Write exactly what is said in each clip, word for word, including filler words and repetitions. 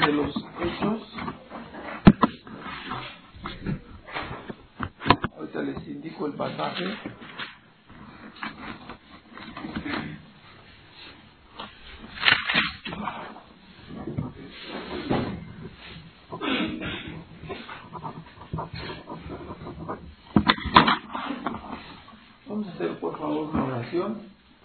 de los Hechos. Ahorita les indico el pasaje. Vamos a hacer por favor una oración.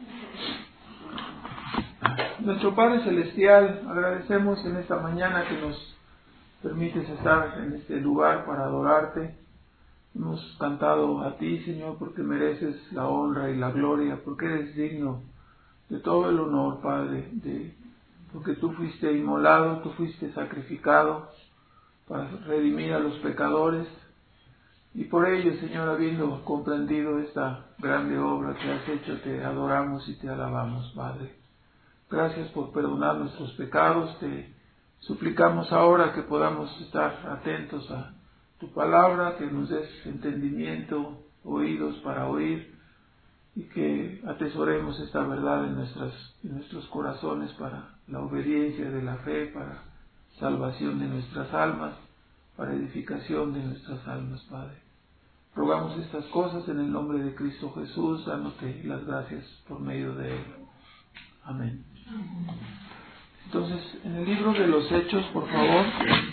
Nuestro Padre Celestial, agradecemos en esta mañana que nos permites estar en este lugar para adorarte. Hemos cantado a ti, Señor, porque mereces la honra y la gloria, porque eres digno de todo el honor, Padre, de, porque tú fuiste inmolado, tú fuiste sacrificado para redimir a los pecadores. Y por ello, Señor, habiendo comprendido esta grande obra que has hecho, te adoramos y te alabamos, Padre. Gracias por perdonar nuestros pecados. Te suplicamos ahora que podamos estar atentos a tu palabra, que nos des entendimiento, oídos para oír, y que atesoremos esta verdad en, nuestras, en nuestros corazones para la obediencia de la fe, para salvación de nuestras almas, para edificación de nuestras almas, Padre. Rogamos estas cosas en el nombre de Cristo Jesús, dándote las gracias por medio de Él. Amén. Entonces, en el libro de los Hechos, por favor,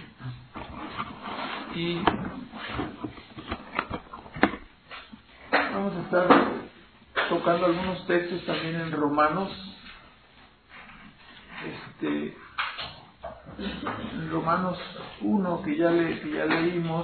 y vamos a estar tocando algunos textos también en Romanos. Este, en Romanos uno, que ya, le, que ya leímos,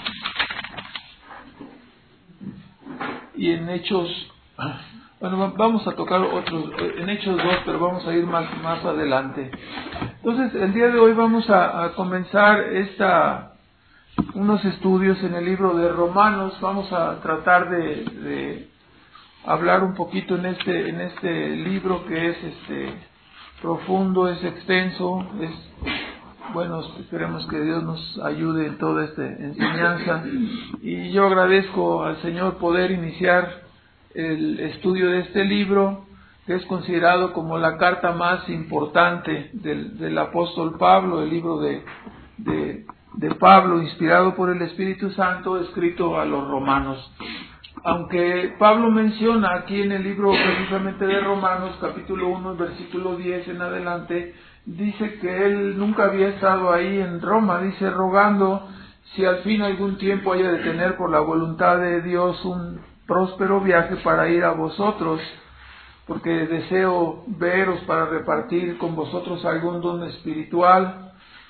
y en Hechos, bueno, vamos a tocar otros, en Hechos dos, pero vamos a ir más, más adelante. Entonces, el día de hoy vamos a, a comenzar esta, unos estudios en el libro de Romanos. Vamos a tratar de, de hablar un poquito en este, en este libro que es este profundo, es extenso, es bueno. Esperemos que Dios nos ayude en toda esta enseñanza. Y yo agradezco al Señor poder iniciar el estudio de este libro, que es considerado como la carta más importante del, del apóstol Pablo, el libro de, de, de Pablo, inspirado por el Espíritu Santo, escrito a los romanos. Aunque Pablo menciona aquí en el libro precisamente de Romanos, capítulo uno, versículo diez en adelante, dice que él nunca había estado ahí en Roma, dice, rogando si al fin algún tiempo haya de tener por la voluntad de Dios un próspero viaje para ir a vosotros, porque deseo veros para repartir con vosotros algún don espiritual.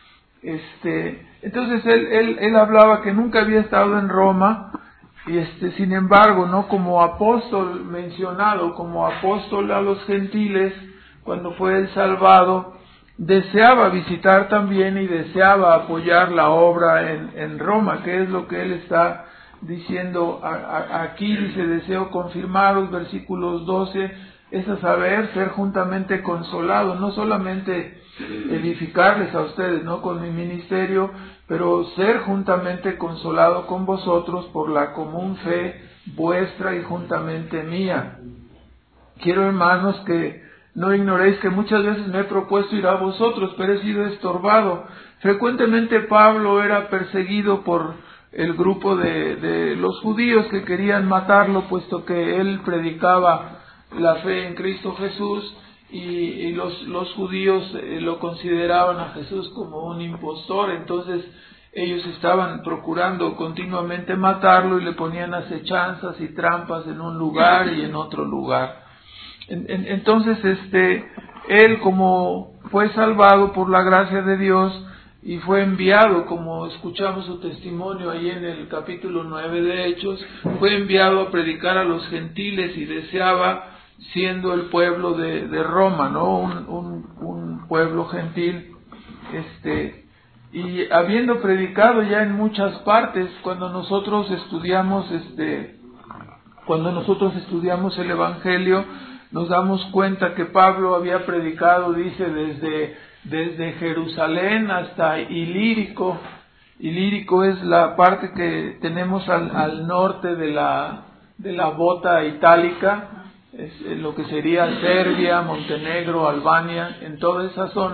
Este, entonces él, él, él hablaba que nunca había estado en Roma, y este, sin embargo, no como apóstol mencionado, como apóstol a los gentiles, cuando fue él salvado, deseaba visitar también y deseaba apoyar la obra en, en Roma, que es lo que él está diciendo a, a, aquí. Dice, deseo confirmaros, versículos doce, es a saber, ser juntamente consolado, no solamente edificarles a ustedes, no con mi ministerio, pero ser juntamente consolado con vosotros por la común fe vuestra y juntamente mía. Quiero, hermanos, que no ignoréis que muchas veces me he propuesto ir a vosotros, pero he sido estorbado. Frecuentemente Pablo era perseguido por el grupo de, de los judíos que querían matarlo, puesto que él predicaba la fe en Cristo Jesús, y, y los, los judíos eh, lo consideraban a Jesús como un impostor. Entonces ellos estaban procurando continuamente matarlo y le ponían acechanzas y trampas en un lugar y en otro lugar. En, en, entonces este él, como fue salvado por la gracia de Dios y fue enviado, como escuchamos su testimonio ahí en el capítulo nueve de Hechos, fue enviado a predicar a los gentiles y deseaba, siendo el pueblo de, de Roma, ¿no? Un, un, un pueblo gentil, este, y habiendo predicado ya en muchas partes. Cuando nosotros estudiamos, este, cuando nosotros estudiamos el Evangelio, nos damos cuenta que Pablo había predicado, dice, desde, desde Jerusalén hasta Ilírico. Ilírico es la parte que tenemos al, al norte de la, de la bota itálica, es lo que sería Serbia, Montenegro, Albania. En toda esa zona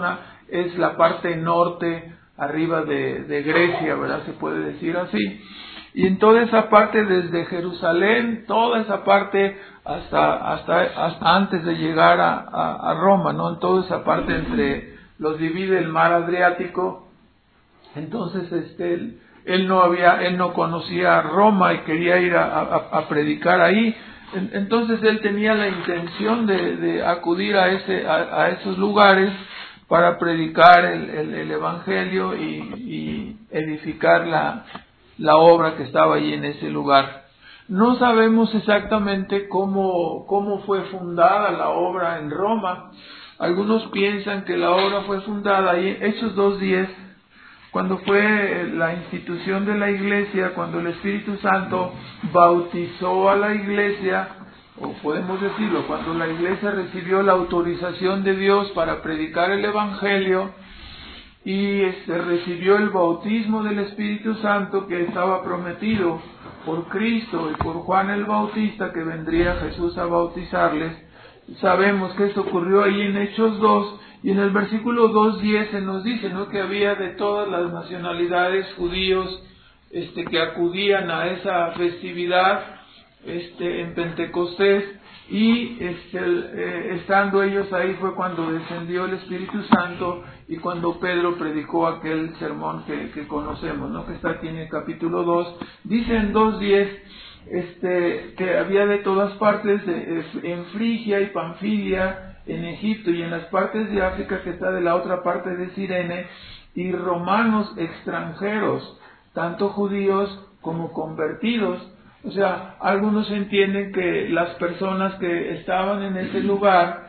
es la parte norte, arriba de, de Grecia, ¿verdad? Se puede decir así. Y en toda esa parte, desde Jerusalén, toda esa parte hasta hasta, hasta antes de llegar a, a, a Roma, ¿no? En toda esa parte entre los divide el mar Adriático. Entonces, este, él, él no había, él no conocía Roma y quería ir a, a, a predicar ahí. Entonces él tenía la intención de, de acudir a ese, a, a esos lugares para predicar el, el, el evangelio y, y edificar la la obra que estaba ahí en ese lugar. No sabemos exactamente cómo, cómo fue fundada la obra en Roma. Algunos piensan que la obra fue fundada ahí en Hechos dos diez, cuando fue la institución de la iglesia, cuando el Espíritu Santo bautizó a la iglesia, o podemos decirlo, cuando la iglesia recibió la autorización de Dios para predicar el evangelio, y este, recibió el bautismo del Espíritu Santo que estaba prometido por Cristo y por Juan el Bautista, que vendría Jesús a bautizarles. Sabemos que esto ocurrió ahí en Hechos dos, y en el versículo dos diez se nos dice, ¿no?, que había de todas las nacionalidades judíos este, que acudían a esa festividad este, en Pentecostés, y este, eh, estando ellos ahí fue cuando descendió el Espíritu Santo y cuando Pedro predicó aquel sermón que, que conocemos, ¿no?, que está aquí en el capítulo dos. Dice en dos diez este, que había de todas partes, de, en Frigia y Panfilia, en Egipto y en las partes de África que está de la otra parte de Cirene, y romanos extranjeros, tanto judíos como convertidos. O sea, algunos entienden que las personas que estaban en ese lugar,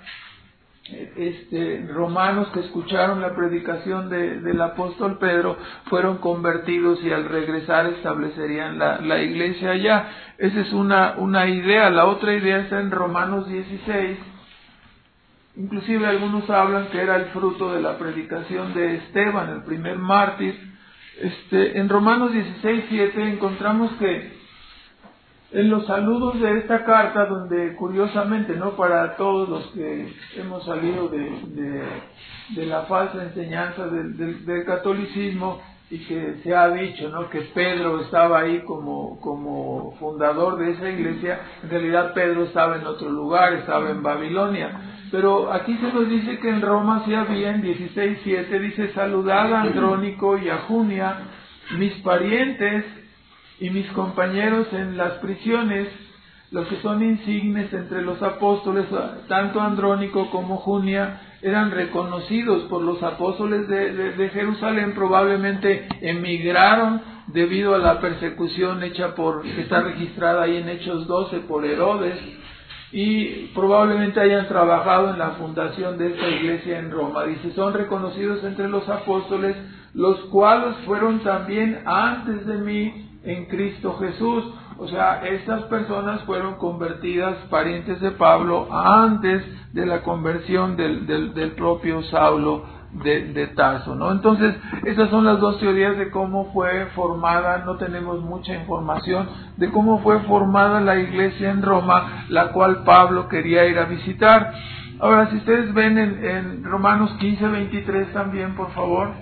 este, romanos que escucharon la predicación de, del apóstol Pedro, fueron convertidos y al regresar establecerían la, la iglesia allá. Esa es una, una idea. La otra idea está en Romanos dieciséis. Inclusive algunos hablan que era el fruto de la predicación de Esteban, el primer mártir. Este, en Romanos dieciséis siete encontramos que en los saludos de esta carta, donde curiosamente, ¿no?, para todos los que hemos salido de, de, de la falsa enseñanza del, del, del catolicismo, y que se ha dicho, ¿no?, que Pedro estaba ahí como, como fundador de esa iglesia, en realidad Pedro estaba en otro lugar, estaba en Babilonia. Pero aquí se nos dice que en Roma sí había, en dieciséis siete, dice: saludad a Andrónico y a Junia, mis parientes y mis compañeros en las prisiones, los que son insignes entre los apóstoles. Tanto Andrónico como Junia eran reconocidos por los apóstoles de, de, de Jerusalén. Probablemente emigraron debido a la persecución hecha por, que está registrada ahí en Hechos doce, por Herodes, y probablemente hayan trabajado en la fundación de esta iglesia en Roma. Dice: son reconocidos entre los apóstoles, los cuales fueron también antes de mí en Cristo Jesús. O sea, estas personas fueron convertidas, parientes de Pablo, antes de la conversión del, del, del propio Saulo de, de Tarso, ¿no? Entonces, esas son las dos teorías de cómo fue formada. No tenemos mucha información de cómo fue formada la iglesia en Roma, la cual Pablo quería ir a visitar. Ahora, si ustedes ven en, en Romanos quince veintitrés también, por favor.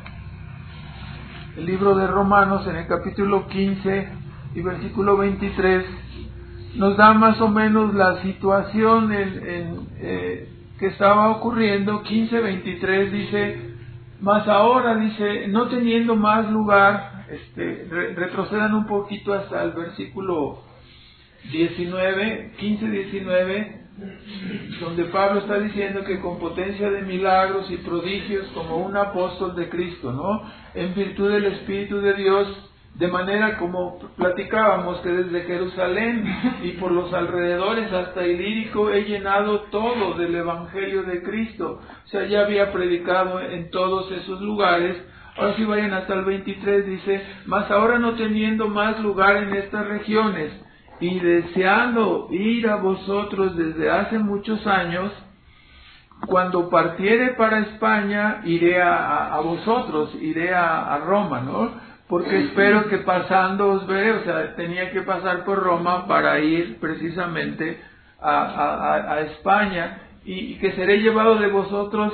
El libro de Romanos, en el capítulo quince y versículo veintitrés, nos da más o menos la situación en, en, eh, que estaba ocurriendo. quince veintitrés dice: mas ahora, dice, no teniendo más lugar, este, re, retrocedan un poquito hasta el versículo diecinueve, quince diecinueve, donde Pablo está diciendo que con potencia de milagros y prodigios, como un apóstol de Cristo, ¿no?, en virtud del Espíritu de Dios, de manera como platicábamos, que desde Jerusalén y por los alrededores hasta Ilírico he llenado todo del Evangelio de Cristo. O sea, ya había predicado en todos esos lugares. Ahora si vayan hasta el veintitrés, dice: mas ahora, no teniendo más lugar en estas regiones, y deseando ir a vosotros desde hace muchos años, cuando partiere para España, iré a, a, a vosotros, iré a, a Roma, ¿no? Porque espero que pasando os veré. O sea, tenía que pasar por Roma para ir precisamente a, a, a España, y, y que seré llevado de vosotros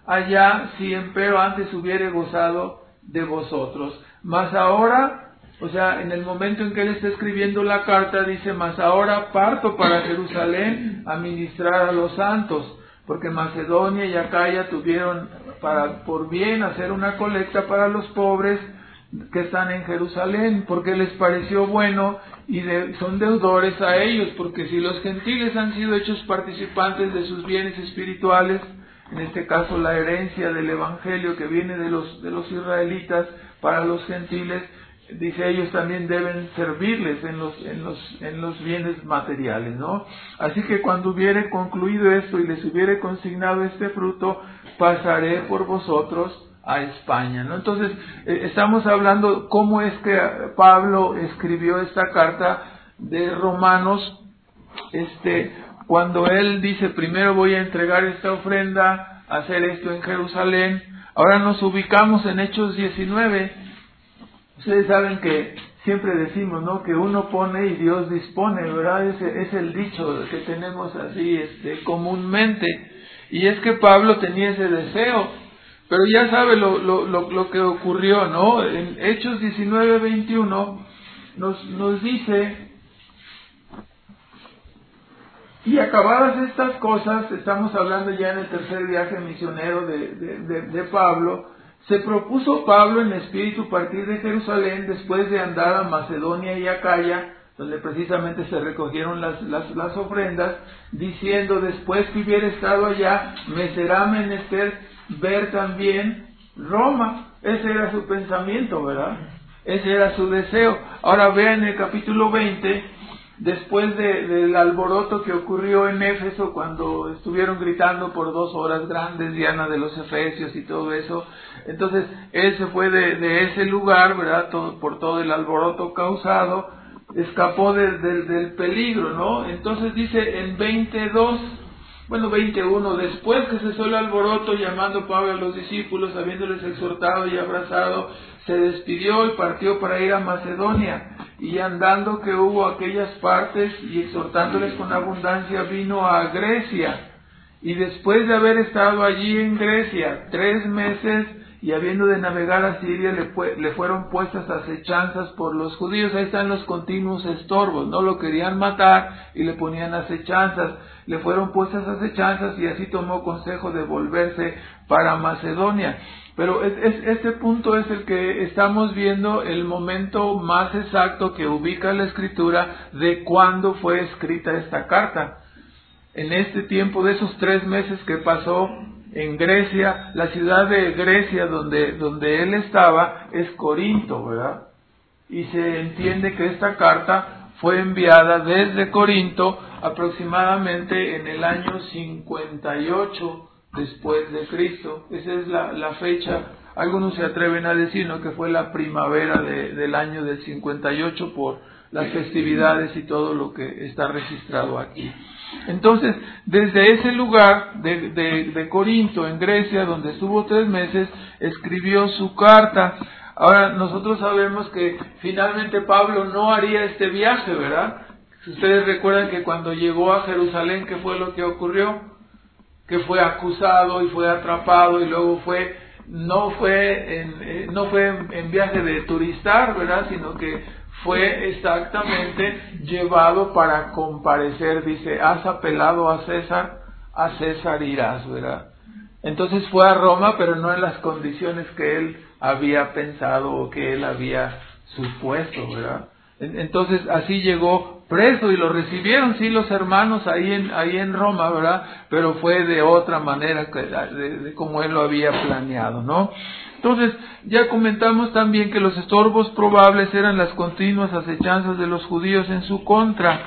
allá, si empero antes hubiere gozado de vosotros. Mas ahora, o sea, en el momento en que él está escribiendo la carta, dice, mas ahora parto para Jerusalén a ministrar a los santos, porque Macedonia y Acaya tuvieron para por bien hacer una colecta para los pobres que están en Jerusalén, porque les pareció bueno y de, son deudores a ellos, porque si los gentiles han sido hechos participantes de sus bienes espirituales, en este caso la herencia del evangelio que viene de los de los israelitas para los gentiles, dice, ellos también deben servirles en los en los en los bienes materiales, ¿no? Así que cuando hubiere concluido esto y les hubiere consignado este fruto, pasaré por vosotros a España, ¿no? Entonces, eh, estamos hablando cómo es que Pablo escribió esta carta de Romanos, este, cuando él dice, primero voy a entregar esta ofrenda, hacer esto en Jerusalén. Ahora nos ubicamos en Hechos diecinueve. Ustedes saben que siempre decimos, ¿no?, que uno pone y Dios dispone, ¿verdad? Ese es el dicho que tenemos así, este, comúnmente. Y es que Pablo tenía ese deseo. Pero ya sabe lo, lo, lo, lo que ocurrió, ¿no? En Hechos diecinueve veintiuno nos, nos dice, y acabadas estas cosas, estamos hablando ya en el tercer viaje misionero de, de, de, de Pablo, se propuso Pablo en espíritu partir de Jerusalén después de andar a Macedonia y Acaya, donde precisamente se recogieron las, las, las ofrendas, diciendo, después que hubiera estado allá, me será menester ver también Roma. Ese era su pensamiento, ¿verdad? Ese era su deseo. Ahora vean el capítulo veinte, después de, del alboroto que ocurrió en Éfeso, cuando estuvieron gritando por dos horas grandes, Diana de los Efesios y todo eso. Entonces, él se fue de, de ese lugar, ¿verdad? Todo, por todo el alboroto causado, escapó de, de, del peligro, ¿no? Entonces dice en veintidós, bueno, veintiuno, después que cesó el alboroto, llamando Pablo a los discípulos, habiéndoles exhortado y abrazado, se despidió y partió para ir a Macedonia. Y andando que hubo aquellas partes y exhortándoles con abundancia, vino a Grecia. Y después de haber estado allí en Grecia tres meses, y habiendo de navegar a Siria, le, fu- le fueron puestas acechanzas por los judíos. Ahí están los continuos estorbos, ¿no? Lo querían matar y le ponían acechanzas. Le fueron puestas acechanzas y así tomó consejo de volverse para Macedonia. Pero es, es, este punto es el que estamos viendo, el momento más exacto que ubica la Escritura de cuándo fue escrita esta carta. En este tiempo de esos tres meses que pasó en Grecia, la ciudad de Grecia donde, donde él estaba es Corinto, ¿verdad? Y se entiende que esta carta fue enviada desde Corinto aproximadamente en el año cincuenta y ocho después de Cristo. Esa es la, la fecha. Algunos se atreven a decir, ¿no?, que fue la primavera de, del año del cincuenta y ocho por las festividades y todo lo que está registrado aquí. Entonces, desde ese lugar de, de, de Corinto, en Grecia, donde estuvo tres meses, escribió su carta. Ahora, nosotros sabemos que finalmente Pablo no haría este viaje, ¿verdad? Si ustedes recuerdan que cuando llegó a Jerusalén, ¿qué fue lo que ocurrió? Que fue acusado y fue atrapado y luego fue, no fue en, eh, no fue en, en viaje de turistar, ¿verdad? Sino que fue exactamente llevado para comparecer. Dice, has apelado a César, a César irás, ¿verdad? Entonces fue a Roma, pero no en las condiciones que él había pensado o que él había supuesto, ¿verdad? Entonces así llegó preso y lo recibieron, sí, los hermanos ahí en, ahí en Roma, ¿verdad? Pero fue de otra manera, que, de, de como él lo había planeado, ¿no? Entonces, ya comentamos también que los estorbos probables eran las continuas acechanzas de los judíos en su contra.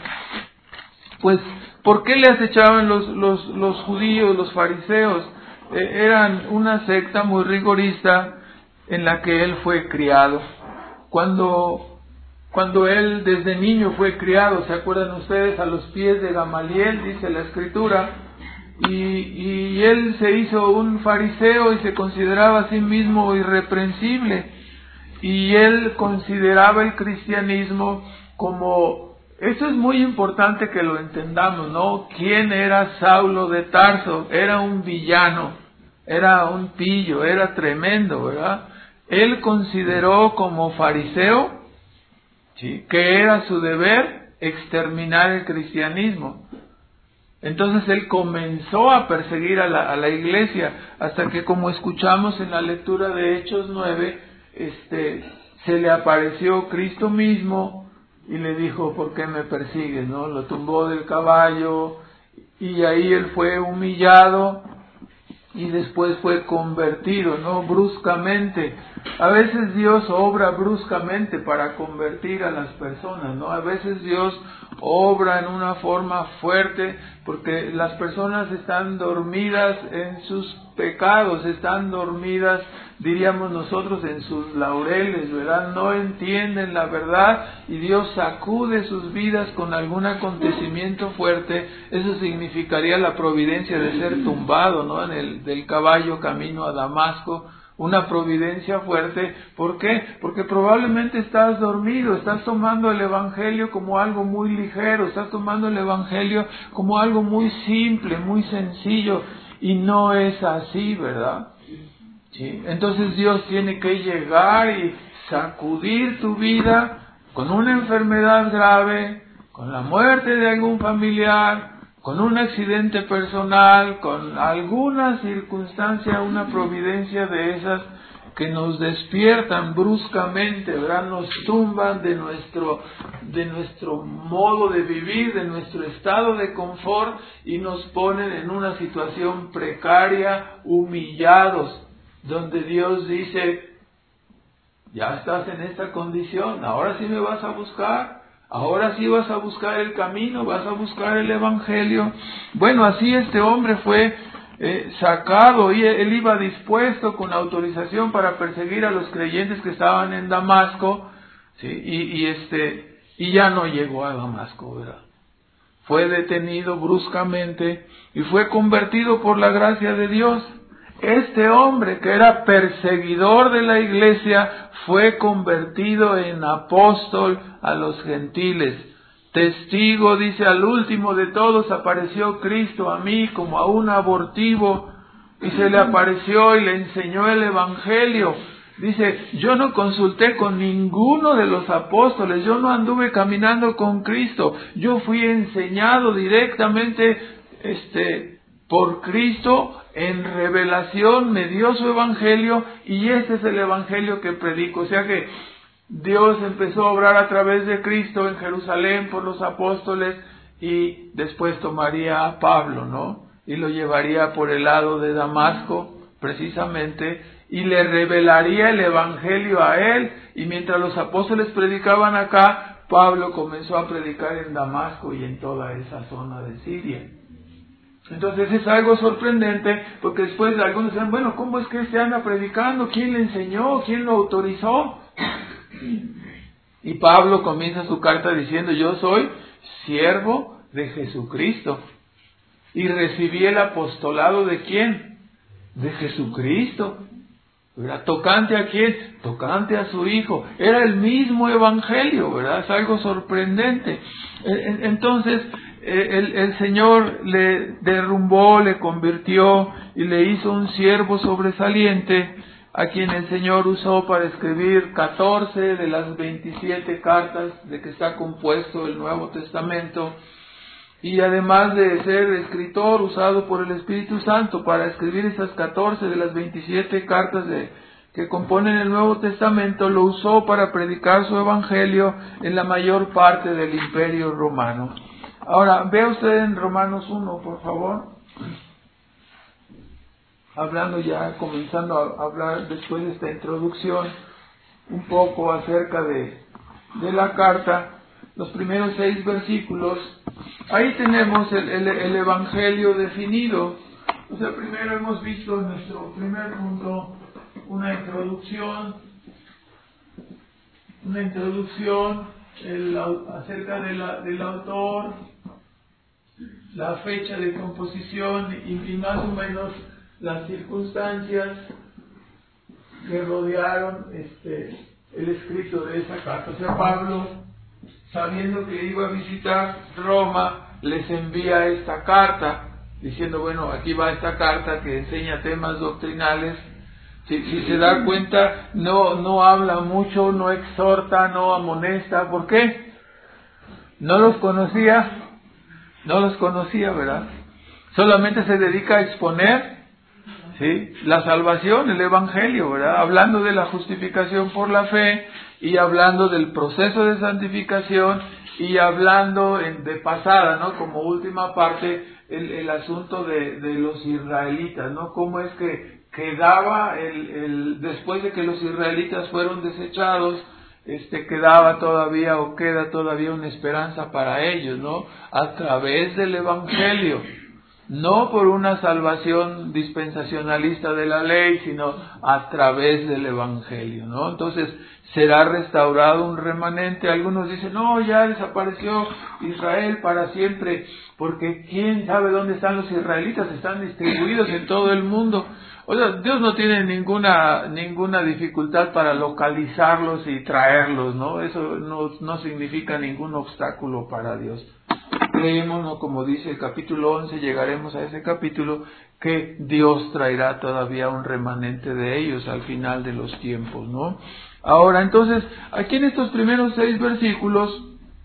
Pues, ¿por qué le acechaban los, los, los judíos, los fariseos? Eh, eran una secta muy rigorista en la que él fue criado. Cuando, cuando él desde niño fue criado, ¿se acuerdan ustedes? A los pies de Gamaliel, dice la Escritura. Y, y él se hizo un fariseo y se consideraba a sí mismo irreprensible. Y él consideraba el cristianismo como... Eso es muy importante que lo entendamos, ¿no? ¿Quién era Saulo de Tarso? Era un villano. era un pillo, era tremendo, ¿verdad? Él consideró como fariseo, ¿sí?, que era su deber exterminar el cristianismo. Entonces él comenzó a perseguir a la, a la iglesia, hasta que, como escuchamos en la lectura de Hechos nueve, este, se le apareció Cristo mismo y le dijo: ¿por qué me persigues?, ¿no? Lo tumbó del caballo y ahí él fue humillado y después fue convertido, ¿no?, bruscamente. A veces Dios obra bruscamente para convertir a las personas, ¿no? A veces Dios obra en una forma fuerte porque las personas están dormidas en sus pecados, están dormidas, diríamos nosotros, en sus laureles, ¿verdad? No entienden la verdad y Dios sacude sus vidas con algún acontecimiento fuerte. Eso significaría la providencia de ser tumbado, ¿no?, en el del caballo camino a Damasco. Una providencia fuerte. ¿Por qué? Porque probablemente estás dormido, estás tomando el Evangelio como algo muy ligero, estás tomando el Evangelio como algo muy simple, muy sencillo, y no es así, ¿verdad? ¿Sí? Entonces Dios tiene que llegar y sacudir tu vida con una enfermedad grave, con la muerte de algún familiar, con un accidente personal, con alguna circunstancia, una providencia de esas que nos despiertan bruscamente, ¿verdad? Nos tumban de nuestro, de nuestro modo de vivir, de nuestro estado de confort, y nos ponen en una situación precaria, humillados, donde Dios dice: ya estás en esta condición, ahora sí me vas a buscar. Ahora sí vas a buscar el camino, vas a buscar el Evangelio. Bueno, así este hombre fue eh, sacado, y él iba dispuesto con autorización para perseguir a los creyentes que estaban en Damasco, ¿sí? y, y este y ya no llegó a Damasco, ¿verdad? Fue detenido bruscamente y fue convertido por la gracia de Dios. Este hombre, que era perseguidor de la iglesia, fue convertido en apóstol a los gentiles. Testigo, dice: al último de todos apareció Cristo a mí como a un abortivo, y se le apareció y le enseñó el Evangelio. Dice: yo no consulté con ninguno de los apóstoles, yo no anduve caminando con Cristo, yo fui enseñado directamente este, por Cristo. En revelación me dio su Evangelio, y este es el Evangelio que predico. O sea que Dios empezó a obrar a través de Cristo en Jerusalén por los apóstoles, y después tomaría a Pablo, ¿no?, y lo llevaría por el lado de Damasco, precisamente, y le revelaría el Evangelio a él. Y mientras los apóstoles predicaban acá, Pablo comenzó a predicar en Damasco y en toda esa zona de Siria. Entonces es algo sorprendente, porque después algunos dicen: bueno, ¿cómo es que este anda predicando? ¿Quién le enseñó? ¿Quién lo autorizó? Y Pablo comienza su carta diciendo: yo soy siervo de Jesucristo, y recibí el apostolado ¿de quién? De Jesucristo. ¿Verdad? ¿Tocante a quién? Tocante a su Hijo. Era el mismo Evangelio, ¿verdad? Es algo sorprendente. Entonces el, el Señor le derrumbó, le convirtió y le hizo un siervo sobresaliente, a quien el Señor usó para escribir catorce de las veintisiete cartas de que está compuesto el Nuevo Testamento. Y además de ser escritor usado por el Espíritu Santo para escribir esas catorce de las veintisiete cartas de, que componen el Nuevo Testamento, lo usó para predicar su Evangelio en la mayor parte del Imperio Romano. Ahora, vea usted en Romanos uno, por favor. Hablando ya, comenzando a hablar después de esta introducción, un poco acerca de, de la carta, los primeros seis versículos. Ahí tenemos el, el, el Evangelio definido. O sea, primero hemos visto en nuestro primer punto una introducción, una introducción el, acerca de la, del autor, la fecha de composición y, y más o menos las circunstancias que rodearon este, el escrito de esa carta. O sea, Pablo, sabiendo que iba a visitar Roma, les envía esta carta. diciendo, bueno, aquí va esta carta que enseña temas doctrinales. Si, si se da cuenta, no, no habla mucho, no exhorta, no amonesta. ¿Por qué? No los conocía, no los conocía, ¿verdad? Solamente se dedica a exponer, ¿sí?, la salvación, el evangelio, ¿verdad? Hablando de la justificación por la fe y hablando del proceso de santificación y hablando en, de pasada, ¿no? Como última parte, el, el asunto de, de los israelitas, ¿no? Cómo es que quedaba el, el, después de que los israelitas fueron desechados, este, quedaba todavía o queda todavía una esperanza para ellos, ¿no? A través del evangelio, no por una salvación dispensacionalista de la ley, sino a través del evangelio, ¿no? Entonces, será restaurado un remanente. Algunos dicen, no, ya desapareció Israel para siempre, porque quién sabe dónde están los israelitas, están distribuidos en todo el mundo. O sea, Dios no tiene ninguna ninguna dificultad para localizarlos y traerlos, ¿no? Eso no, no significa ningún obstáculo para Dios. Creemos, ¿no?, como dice el capítulo once, llegaremos a ese capítulo, que Dios traerá todavía un remanente de ellos al final de los tiempos, ¿no? Ahora, entonces, aquí en estos primeros seis versículos,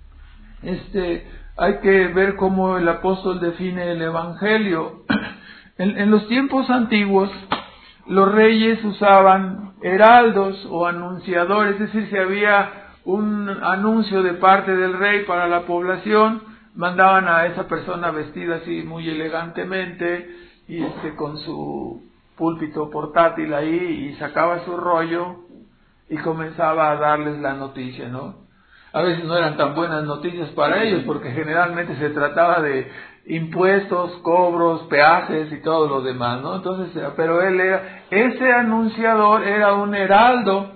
este, hay que ver cómo el apóstol define el evangelio. En, en los tiempos antiguos, los reyes usaban heraldos o anunciadores, es decir, si había un anuncio de parte del rey para la población, mandaban a esa persona vestida así muy elegantemente y este con su púlpito portátil ahí, y sacaba su rollo y comenzaba a darles la noticia, ¿no? A veces no eran tan buenas noticias para ellos, porque generalmente se trataba de impuestos, cobros, peajes y todo lo demás, ¿no? Entonces, pero él era, ese anunciador era un heraldo,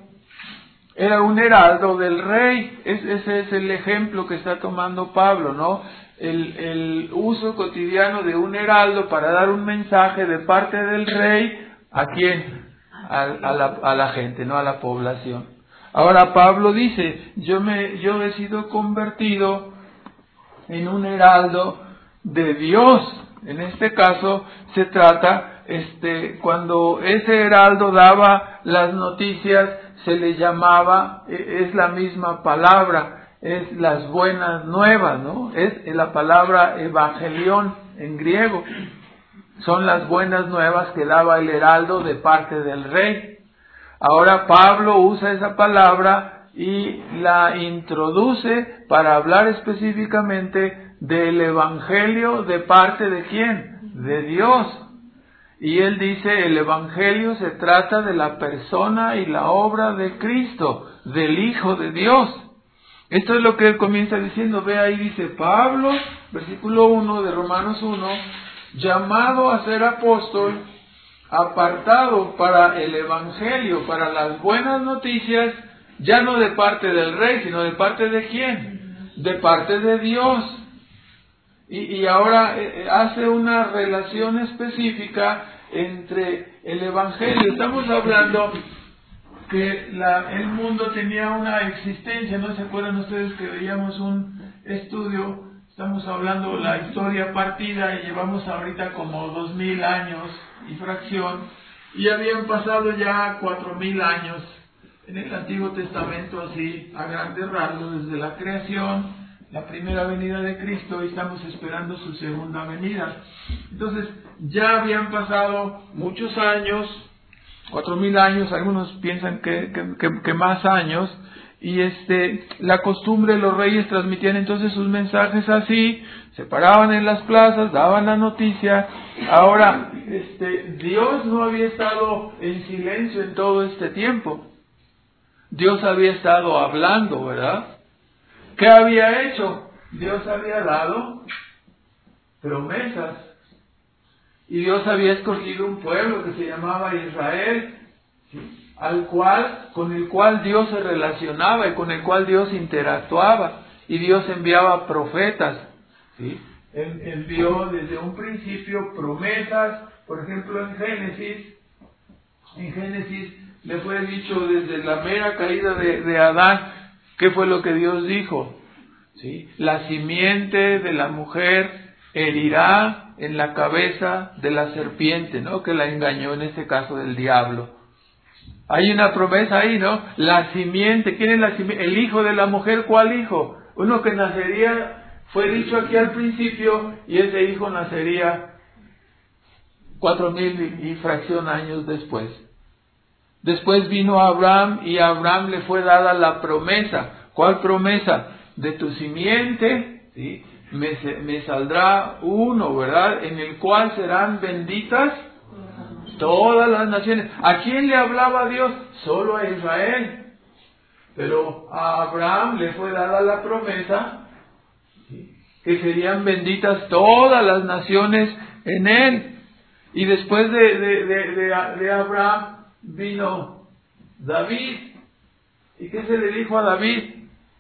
era un heraldo del rey. Es, ese es el ejemplo que está tomando Pablo, ¿no? El, el uso cotidiano de un heraldo para dar un mensaje de parte del rey, ¿a quién? A, a, la, a la gente, ¿no? A la población. Ahora Pablo dice, yo me, yo he sido convertido en un heraldo de Dios. En este caso se trata, este, cuando ese heraldo daba las noticias, se le llamaba, es la misma palabra, es las buenas nuevas, ¿no? Es la palabra evangelión en griego. Son las buenas nuevas que daba el heraldo de parte del rey. Ahora Pablo usa esa palabra y la introduce para hablar específicamente del evangelio de parte de quién, de Dios. Y él dice, el evangelio se trata de la persona y la obra de Cristo, del Hijo de Dios. Esto es lo que él comienza diciendo. Ve ahí, dice Pablo, versículo uno de Romanos uno, llamado a ser apóstol, apartado para el evangelio, para las buenas noticias, ya no de parte del rey, sino de parte de quién, de parte de Dios. Y, y ahora eh, hace una relación específica entre el evangelio. Estamos hablando que la, el mundo tenía una existencia, ¿no se acuerdan ustedes que veíamos un estudio? Estamos hablando de la historia partida y llevamos ahorita como dos mil años y fracción, y habían pasado ya cuatro mil años en el Antiguo Testamento, así a grandes rasgos, desde la creación, la primera venida de Cristo, y estamos esperando su segunda venida. Entonces ya habían pasado muchos años, cuatro mil años, algunos piensan que, que, que, que más años, y este, la costumbre de los reyes transmitían entonces sus mensajes así, se paraban en las plazas, daban la noticia. Ahora, este, Dios no había estado en silencio en todo este tiempo. Dios había estado hablando, ¿verdad? ¿Qué había hecho? Dios había dado promesas. Y Dios había escogido un pueblo que se llamaba Israel, ¿sí?, al cual, con el cual Dios se relacionaba y con el cual Dios interactuaba. Y Dios enviaba profetas, ¿sí? Él envió desde un principio promesas. Por ejemplo, en Génesis, en Génesis le fue dicho desde la mera caída de, de Adán, ¿qué fue lo que Dios dijo? ¿Sí? La simiente de la mujer herirá en la cabeza de la serpiente, ¿no? Que la engañó, en este caso del diablo. Hay una promesa ahí, ¿no? La simiente, ¿quién es la simiente? El hijo de la mujer, ¿cuál hijo? Uno que nacería, fue dicho aquí al principio, y ese hijo nacería cuatro mil y fracción años después. Después vino Abraham, y a Abraham le fue dada la promesa. ¿Cuál promesa? De tu simiente, ¿sí? Me, me saldrá uno, ¿verdad? En el cual serán benditas todas las naciones. ¿A quién le hablaba Dios? Solo a Israel. Pero a Abraham le fue dada la promesa, ¿sí?, que serían benditas todas las naciones en él. Y después de, de, de, de, de Abraham vino David. ¿Y qué se le dijo a David?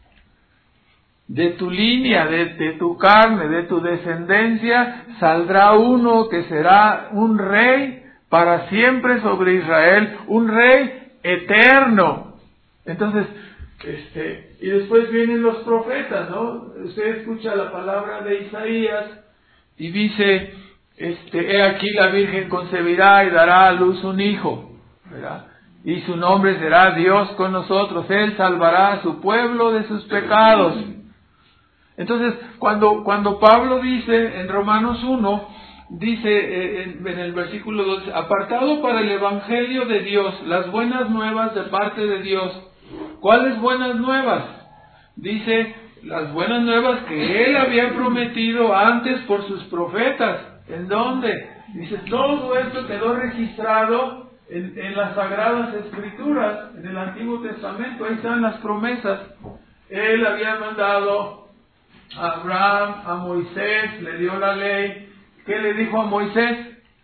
De tu línea, de, de tu carne, de tu descendencia, saldrá uno que será un rey para siempre sobre Israel, un rey eterno. Entonces, este, y después vienen los profetas, ¿no? Usted escucha la palabra de Isaías y dice, este, he aquí la Virgen concebirá y dará a luz un hijo, ¿verdad? Y su nombre será Dios con nosotros, Él salvará a su pueblo de sus pecados. Entonces, cuando, cuando Pablo dice en Romanos uno, dice eh, en, en el versículo dos, apartado para el Evangelio de Dios, las buenas nuevas de parte de Dios. ¿Cuáles buenas nuevas? Dice, las buenas nuevas que Él había prometido antes por sus profetas. ¿En dónde? Dice, todo esto quedó registrado en, en las Sagradas Escrituras, en el Antiguo Testamento. Ahí están las promesas. Él había mandado a Abraham, a Moisés, le dio la ley. ¿Qué le dijo a Moisés?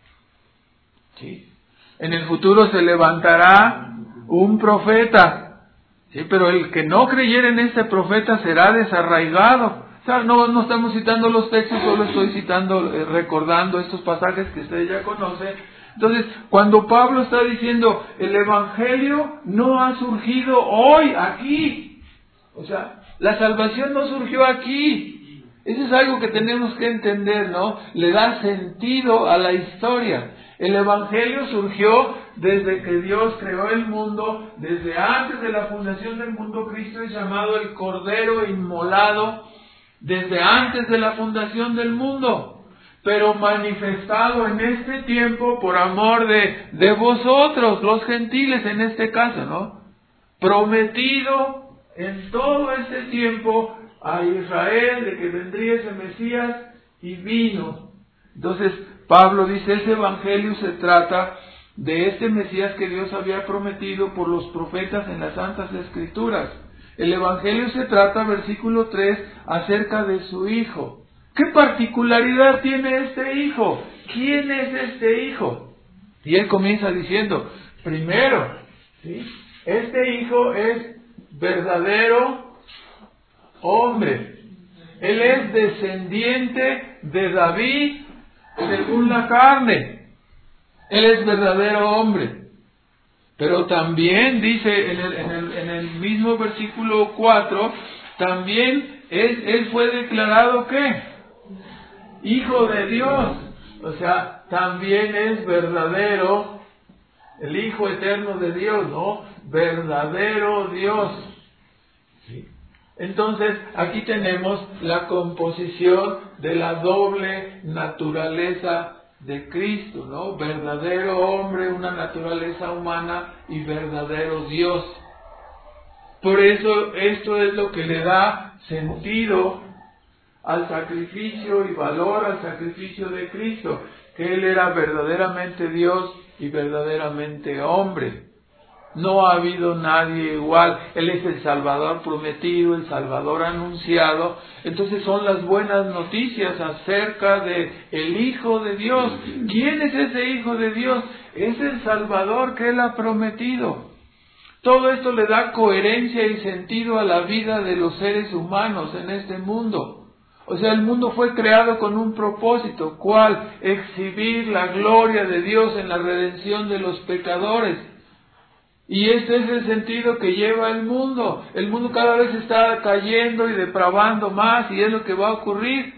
Sí. En el futuro se levantará un profeta. Sí, pero el que no creyera en este profeta será desarraigado. O sea, no, no estamos citando los textos, solo estoy citando, eh, recordando estos pasajes que ustedes ya conocen. Entonces, cuando Pablo está diciendo, el Evangelio no ha surgido hoy, aquí. O sea, la salvación no surgió aquí. Eso es algo que tenemos que entender, ¿no? Le da sentido a la historia. El Evangelio surgió desde que Dios creó el mundo, desde antes de la fundación del mundo. Cristo es llamado el Cordero inmolado desde antes de la fundación del mundo, pero manifestado en este tiempo por amor de, de vosotros, los gentiles en este caso, ¿no? Prometido en todo este tiempo a Israel de que vendría ese Mesías, y vino. Entonces Pablo dice, ese Evangelio se trata de este Mesías que Dios había prometido por los profetas en las Santas Escrituras. El Evangelio se trata, versículo tres, acerca de su Hijo. ¿Qué particularidad tiene este Hijo? ¿Quién es este Hijo? Y él comienza diciendo, primero, ¿sí?, este Hijo es verdadero hombre. Él es descendiente de David según la carne. Él es verdadero hombre. Pero también dice en el, en el, en el mismo versículo cuatro, también es, él fue declarado ¿qué? Hijo de Dios. O sea, también es verdadero, el Hijo eterno de Dios, ¿no? Verdadero Dios. ¿Sí? Entonces, aquí tenemos la composición de la doble naturaleza de Cristo, ¿no? Verdadero hombre, una naturaleza humana, y verdadero Dios. Por eso, esto es lo que le da sentido al sacrificio y valor al sacrificio de Cristo, que Él era verdaderamente Dios y verdaderamente hombre. No ha habido nadie igual. Él es el Salvador prometido, el Salvador anunciado. Entonces son las buenas noticias acerca de el Hijo de Dios. ¿Quién es ese Hijo de Dios? Es el Salvador que Él ha prometido. Todo esto le da coherencia y sentido a la vida de los seres humanos en este mundo. O sea, el mundo fue creado con un propósito. ¿Cuál? Exhibir la gloria de Dios en la redención de los pecadores. Y ese es el sentido que lleva el mundo. El mundo cada vez está cayendo y depravando más, y es lo que va a ocurrir.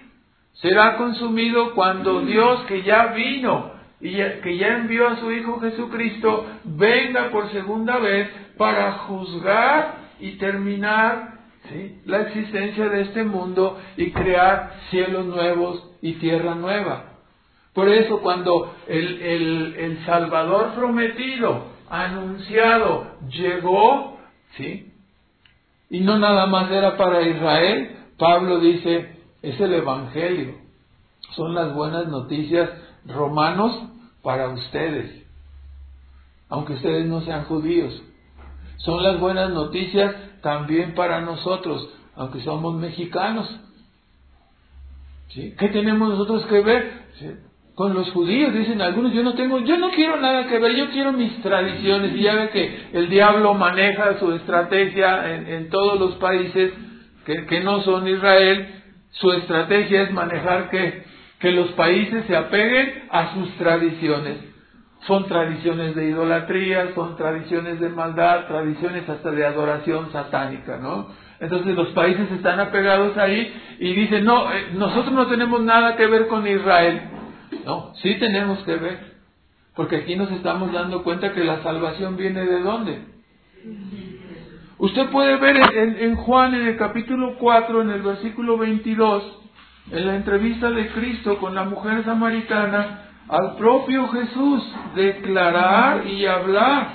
Será consumido cuando Dios, que ya vino y ya, que ya envió a su Hijo Jesucristo, venga por segunda vez para juzgar y terminar, ¿sí?, la existencia de este mundo y crear cielos nuevos y tierra nueva. Por eso cuando el, el, el Salvador prometido, anunciado, llegó, ¿sí?, y no nada más era para Israel, Pablo dice, es el Evangelio, son las buenas noticias, Romanos, para ustedes, aunque ustedes no sean judíos. Son las buenas noticias también para nosotros, aunque somos mexicanos. ¿Sí? ¿Qué tenemos nosotros que ver? ¿Sí? Con los judíos, dicen algunos, yo no tengo, yo no quiero nada que ver, yo quiero mis tradiciones. Y ya ve que el diablo maneja su estrategia en, en todos los países que, que no son Israel. Su estrategia es manejar que, que los países se apeguen a sus tradiciones. Son tradiciones de idolatría, son tradiciones de maldad, tradiciones hasta de adoración satánica, ¿no? Entonces los países están apegados ahí y dicen, no, eh, nosotros no tenemos nada que ver con Israel. No, sí tenemos que ver, porque aquí nos estamos dando cuenta que la salvación viene ¿de dónde? Usted puede ver en, en Juan, en el capítulo cuatro, en el versículo veintidós, en la entrevista de Cristo con la mujer samaritana, al propio Jesús declarar y hablar.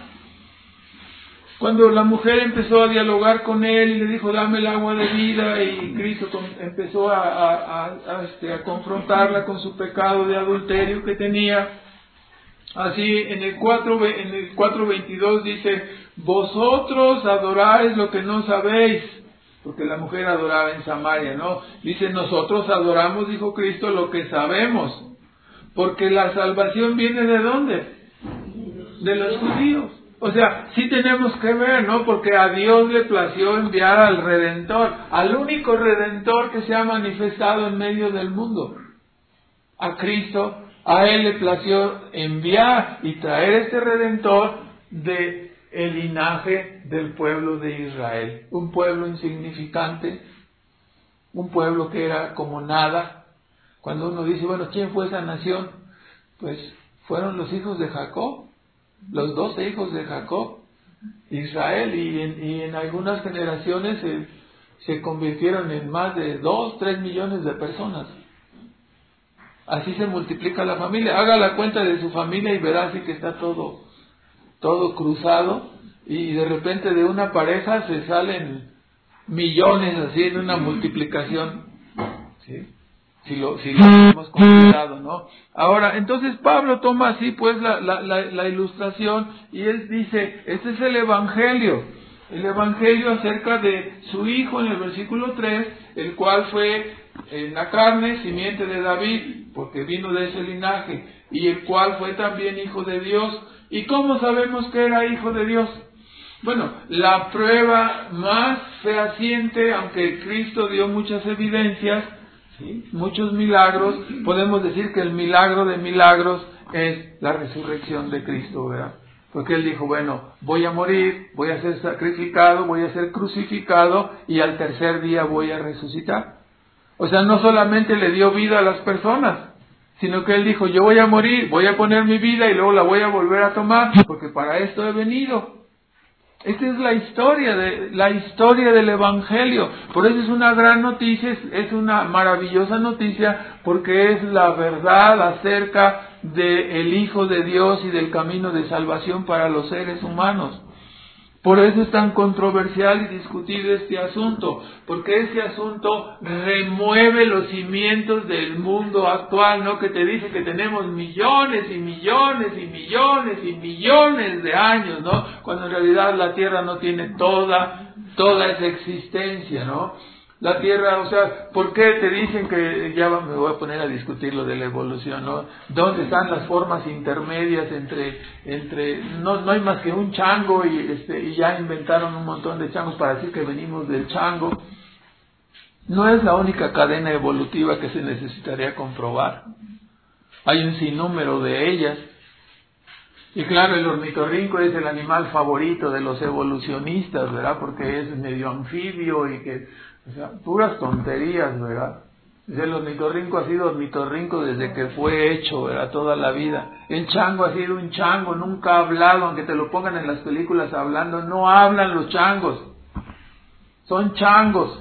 Cuando la mujer empezó a dialogar con él y le dijo, dame el agua de vida, y Cristo con, empezó a, a, a, a, este, a confrontarla con su pecado de adulterio que tenía. Así en el cuatro, en el cuatro veintidós dice, vosotros adoráis lo que no sabéis, porque la mujer adoraba en Samaria, ¿no? Dice, nosotros adoramos, dijo Cristo, lo que sabemos, porque la salvación viene ¿de dónde? De los judíos. O sea, sí tenemos que ver, ¿no? Porque a Dios le plació enviar al Redentor, al único Redentor que se ha manifestado en medio del mundo, a Cristo. A Él le plació enviar y traer este Redentor de el linaje del pueblo de Israel. Un pueblo insignificante, un pueblo que era como nada. Cuando uno dice, bueno, ¿quién fue esa nación? Pues fueron los hijos de Jacob, los doce hijos de Jacob, Israel, y en, y en algunas generaciones se, se convirtieron en más de dos, tres millones de personas. Así se multiplica la familia. Haga la cuenta de su familia y verá así que está todo, todo cruzado, y de repente de una pareja se salen millones así en una multiplicación. ¿Sí? Si lo, si lo hemos considerado, ¿no? Ahora, entonces Pablo toma así pues la, la, la, la ilustración y él dice, este es el Evangelio, el Evangelio acerca de su Hijo en el versículo tres, el cual fue en la carne, simiente de David, porque vino de ese linaje, y el cual fue también Hijo de Dios. ¿Y cómo sabemos que era Hijo de Dios? Bueno, la prueba más fehaciente, aunque Cristo dio muchas evidencias, ¿sí?, muchos milagros, podemos decir que el milagro de milagros es la resurrección de Cristo, ¿verdad? Porque Él dijo, bueno, voy a morir, voy a ser sacrificado, voy a ser crucificado y al tercer día voy a resucitar. O sea, no solamente le dio vida a las personas, sino que Él dijo, yo voy a morir, voy a poner mi vida y luego la voy a volver a tomar, porque para esto he venido. Esta es la historia de la historia del Evangelio. Por eso es una gran noticia, es, es una maravillosa noticia, porque es la verdad acerca del Hijo de Dios y del camino de salvación para los seres humanos. Por eso es tan controversial y discutido este asunto, porque este asunto remueve los cimientos del mundo actual, ¿no? Que te dice que tenemos millones y millones y millones y millones de años, ¿no? Cuando en realidad la Tierra no tiene toda, toda esa existencia, ¿no? La Tierra, o sea, ¿por qué te dicen que, ya me voy a poner a discutir lo de la evolución, ¿no? ¿Dónde están las formas intermedias entre, entre, no, no hay más que un chango y, este, y ya inventaron un montón de changos para decir que venimos del chango? No es la única cadena evolutiva que se necesitaría comprobar. Hay un sinnúmero de ellas. Y claro, el ornitorrinco es el animal favorito de los evolucionistas, ¿verdad? Porque es medio anfibio y que, o sea, puras tonterías, ¿verdad? Dice, el ornitorrinco ha sido ornitorrinco desde que fue hecho, ¿verdad? Toda la vida. El chango ha sido un chango, nunca ha hablado, aunque te lo pongan en las películas hablando, no hablan los changos. Son changos.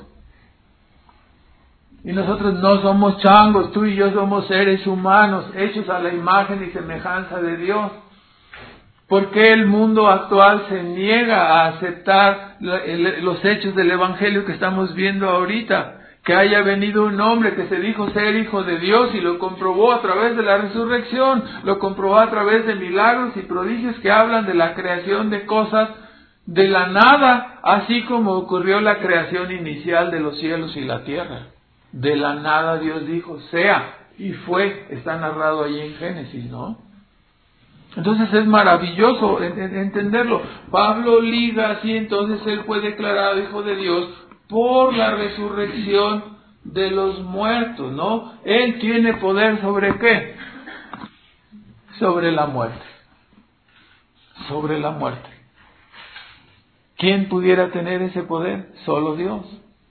Y nosotros no somos changos, tú y yo somos seres humanos, hechos a la imagen y semejanza de Dios. ¿Por qué el mundo actual se niega a aceptar los hechos del Evangelio que estamos viendo ahorita? Que haya venido un hombre que se dijo ser hijo de Dios y lo comprobó a través de la resurrección, lo comprobó a través de milagros y prodigios que hablan de la creación de cosas de la nada, así como ocurrió la creación inicial de los cielos y la tierra. De la nada Dios dijo, sea, y fue, está narrado ahí en Génesis, ¿no? Entonces es maravilloso entenderlo. Pablo liga así, entonces él fue declarado hijo de Dios por la resurrección de los muertos, ¿no? Él tiene poder sobre ¿qué? Sobre la muerte. Sobre la muerte. ¿Quién pudiera tener ese poder? Solo Dios.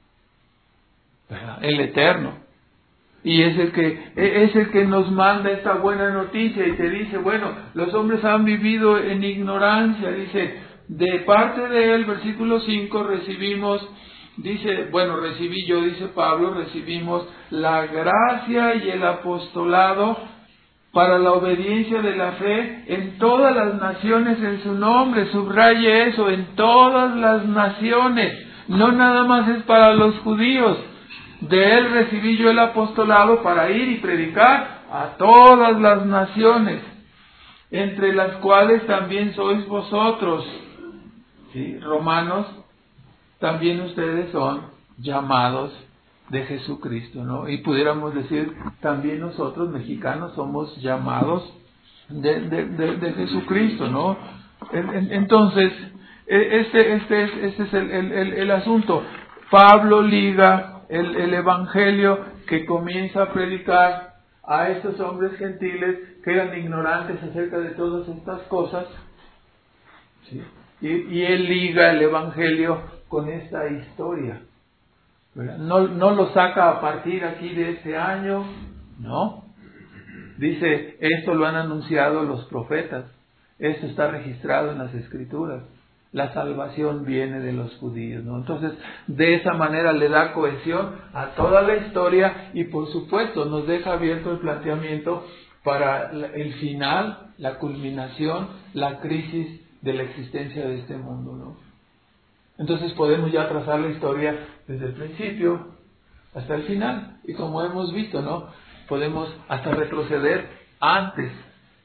¿Verdad? El Eterno. Y es el que es el que nos manda esta buena noticia y te dice, bueno, los hombres han vivido en ignorancia, dice, de parte de él, versículo cinco, recibimos, dice, bueno, recibí yo, dice Pablo, recibimos la gracia y el apostolado para la obediencia de la fe en todas las naciones en su nombre. Subraye eso, en todas las naciones, no nada más es para los judíos. De él recibí yo el apostolado para ir y predicar a todas las naciones, entre las cuales también sois vosotros. ¿Sí? Romanos, también ustedes son llamados de Jesucristo, ¿no? Y pudiéramos decir, también nosotros, mexicanos, somos llamados de, de, de, de Jesucristo, ¿no? Entonces, este, este es, este es el, el, el, el asunto. Pablo liga el, el Evangelio que comienza a predicar a estos hombres gentiles que eran ignorantes acerca de todas estas cosas, ¿sí? y, y él liga el Evangelio con esta historia. No, no lo saca a partir aquí de este año, no. Dice, esto lo han anunciado los profetas, esto está registrado en las Escrituras, la salvación viene de los judíos, ¿no? Entonces, de esa manera le da cohesión a toda la historia y por supuesto nos deja abierto el planteamiento para el final, la culminación, la crisis de la existencia de este mundo, ¿no? Entonces podemos ya trazar la historia desde el principio hasta el final. Y como hemos visto, ¿no? Podemos hasta retroceder antes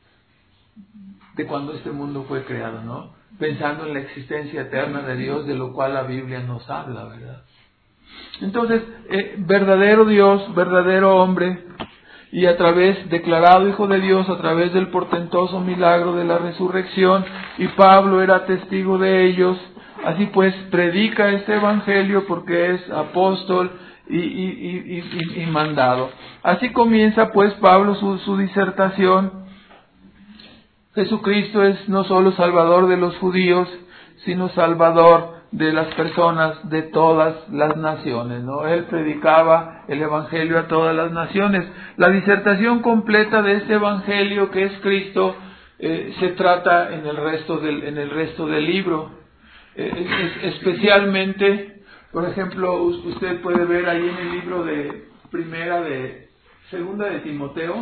de cuando este mundo fue creado, ¿no? Pensando en la existencia eterna de Dios, de lo cual la Biblia nos habla, ¿verdad? Entonces, eh, verdadero Dios, verdadero hombre, y a través, declarado hijo de Dios, a través del portentoso milagro de la resurrección, y Pablo era testigo de ellos. Así pues, predica este evangelio porque es apóstol y, y, y, y, y mandado. Así comienza pues Pablo su, su disertación. Jesucristo es no solo Salvador de los judíos, sino Salvador de las personas de todas las naciones, ¿no? Él predicaba el evangelio a todas las naciones. La disertación completa de este evangelio que es Cristo eh, se trata en el resto del, en el resto del libro. Especialmente, por ejemplo, usted puede ver ahí en el libro de primera de segunda de Timoteo,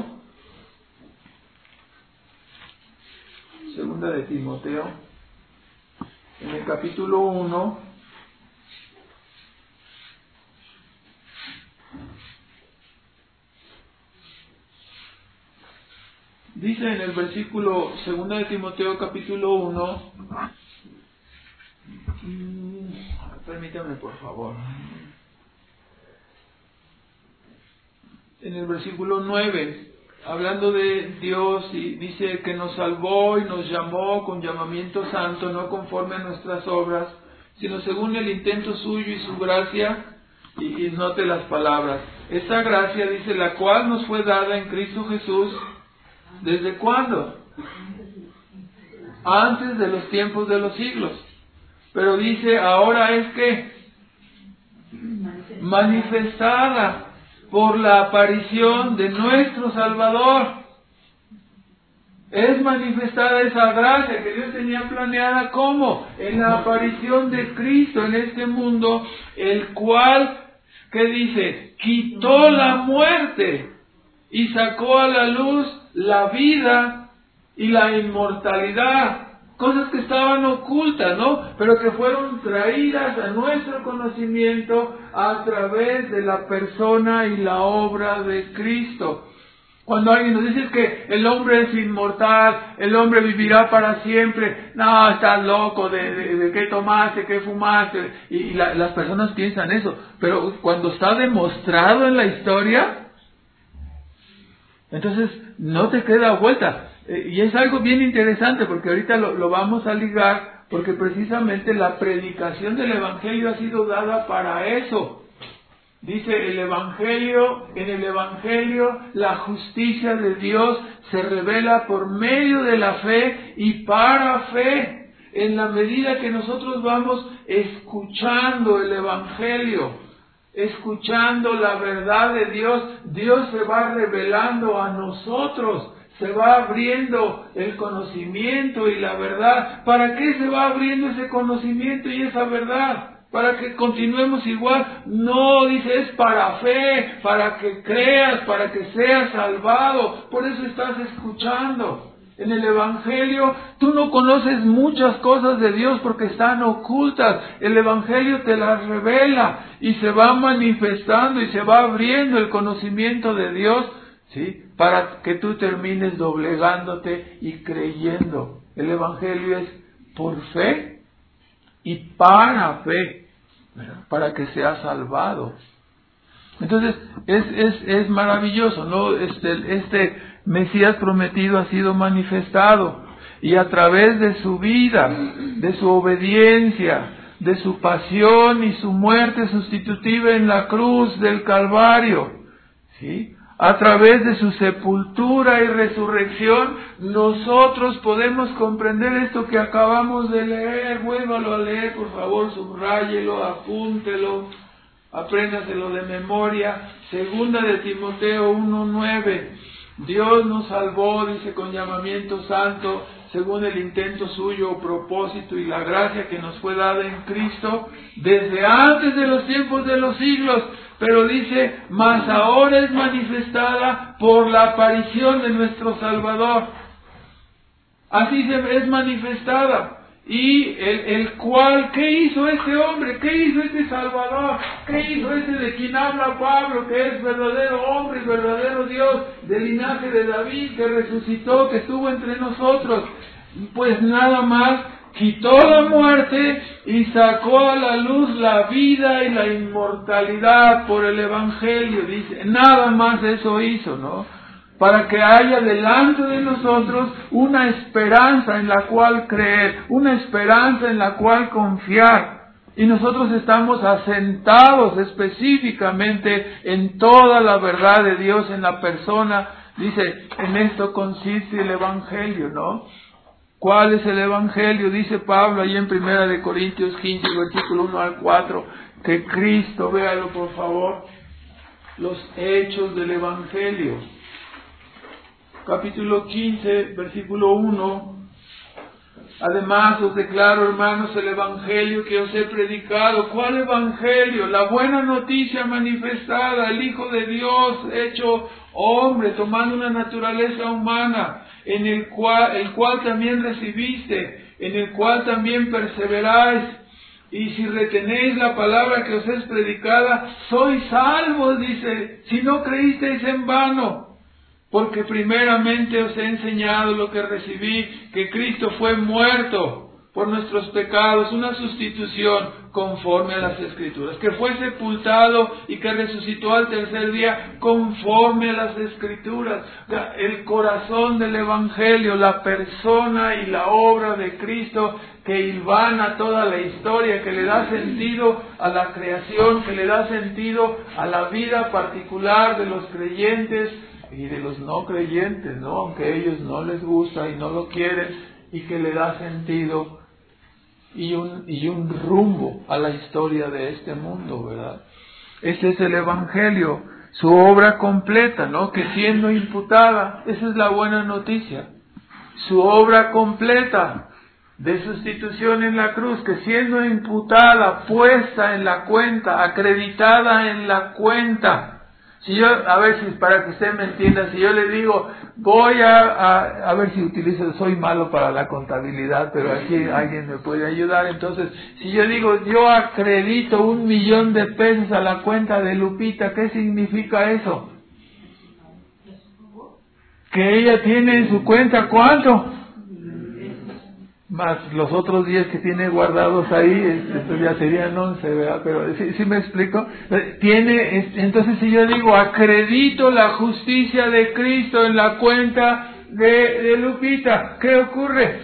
segunda de Timoteo, en el capítulo uno, dice en el versículo segunda de Timoteo capítulo uno, permítame por favor. En el versículo nueve, hablando de Dios, y dice que nos salvó y nos llamó con llamamiento santo, no conforme a nuestras obras, sino según el intento suyo y su gracia, y, y note las palabras. Esa gracia, dice, la cual nos fue dada en Cristo Jesús, ¿desde cuándo? Antes de los tiempos de los siglos. Pero dice, ahora es que manifestada por la aparición de nuestro Salvador. Es manifestada esa gracia que Dios tenía planeada, ¿cómo? En la aparición de Cristo en este mundo, el cual, ¿qué dice? Quitó la muerte y sacó a la luz la vida y la inmortalidad. Cosas que estaban ocultas, ¿no? Pero que fueron traídas a nuestro conocimiento a través de la persona y la obra de Cristo. Cuando alguien nos dice que el hombre es inmortal, el hombre vivirá para siempre, no, estás loco, de, de, de qué tomaste, qué fumaste, y, y la, las personas piensan eso, pero cuando está demostrado en la historia, entonces no te queda vuelta. Eh, y es algo bien interesante, porque ahorita lo, lo vamos a ligar, porque precisamente la predicación del Evangelio ha sido dada para eso. Dice el Evangelio, en el Evangelio la justicia de Dios se revela por medio de la fe y para fe. En la medida que nosotros vamos escuchando el Evangelio, escuchando la verdad de Dios, Dios se va revelando a nosotros, se va abriendo el conocimiento y la verdad. ¿Para qué se va abriendo ese conocimiento y esa verdad? Para que continuemos igual. No, dice, es para fe, para que creas, para que seas salvado. Por eso estás escuchando. En el Evangelio tú no conoces muchas cosas de Dios porque están ocultas. El Evangelio te las revela y se va manifestando y se va abriendo el conocimiento de Dios, ¿sí? Para que tú termines doblegándote y creyendo. El Evangelio es por fe y para fe, ¿verdad? Para que seas salvado. Entonces es, es, es maravilloso, ¿no? Este, este Mesías prometido ha sido manifestado, y a través de su vida, de su obediencia, de su pasión y su muerte sustitutiva en la cruz del Calvario, ¿sí? A través de su sepultura y resurrección, nosotros podemos comprender esto que acabamos de leer. Vuélvalo a leer, por favor, subráyelo, apúntelo, apréndaselo de memoria. Segunda de Timoteo uno nueve. Dios nos salvó, dice, con llamamiento santo, según el intento suyo o propósito y la gracia que nos fue dada en Cristo desde antes de los tiempos de los siglos. Pero dice, mas ahora es manifestada por la aparición de nuestro Salvador. Así se es manifestada. Y el, el cual, ¿qué hizo este hombre? ¿Qué hizo este Salvador? ¿Qué hizo este de quien habla Pablo, que es verdadero hombre y verdadero Dios, del linaje de David, que resucitó, que estuvo entre nosotros? Pues nada más quitó la muerte y sacó a la luz la vida y la inmortalidad por el Evangelio. Dice, nada más eso hizo, ¿no? Para que haya delante de nosotros una esperanza en la cual creer, una esperanza en la cual confiar. Y nosotros estamos asentados específicamente en toda la verdad de Dios en la persona. Dice, en esto consiste el Evangelio, ¿no? ¿Cuál es el Evangelio? Dice Pablo ahí en Primera de Corintios quince, versículo uno al cuatro, que Cristo, véalo por favor, los hechos del Evangelio. Capítulo quince, versículo uno. Además os declaro, hermanos, el Evangelio que os he predicado. ¿Cuál Evangelio? La buena noticia manifestada, el Hijo de Dios hecho hombre, tomando una naturaleza humana, en el cual, el cual también recibiste, en el cual también perseveráis. Y si retenéis la palabra que os es predicada, sois salvos, dice, si no creísteis en vano. Porque primeramente os he enseñado lo que recibí, que Cristo fue muerto por nuestros pecados, una sustitución conforme a las Escrituras, que fue sepultado y que resucitó al tercer día conforme a las Escrituras. El corazón del Evangelio, la persona y la obra de Cristo que hilvana toda la historia, que le da sentido a la creación, que le da sentido a la vida particular de los creyentes y de los no creyentes, ¿no? Aunque a ellos no les gusta y no lo quieren, y que le da sentido y un, y un rumbo a la historia de este mundo, ¿verdad? Ese es el Evangelio. su obra completa, ¿no? Que siendo imputada, esa es la buena noticia, su obra completa de sustitución en la cruz, que siendo imputada, puesta en la cuenta, acreditada en la cuenta. Si yo, a ver si para que usted me entienda, si yo le digo, voy a, a, a ver si utilizo, soy malo para la contabilidad, pero aquí alguien me puede ayudar. Entonces, si yo digo, yo acredito un millón de pesos a la cuenta de Lupita, ¿qué significa eso? Que ella tiene en su cuenta, ¿cuánto? Más los otros diez que tiene guardados ahí, esto ya serían once, ¿verdad? Pero ¿sí, sí me explico? Tiene, entonces si yo digo, acredito la justicia de Cristo en la cuenta de, de Lupita, ¿qué ocurre?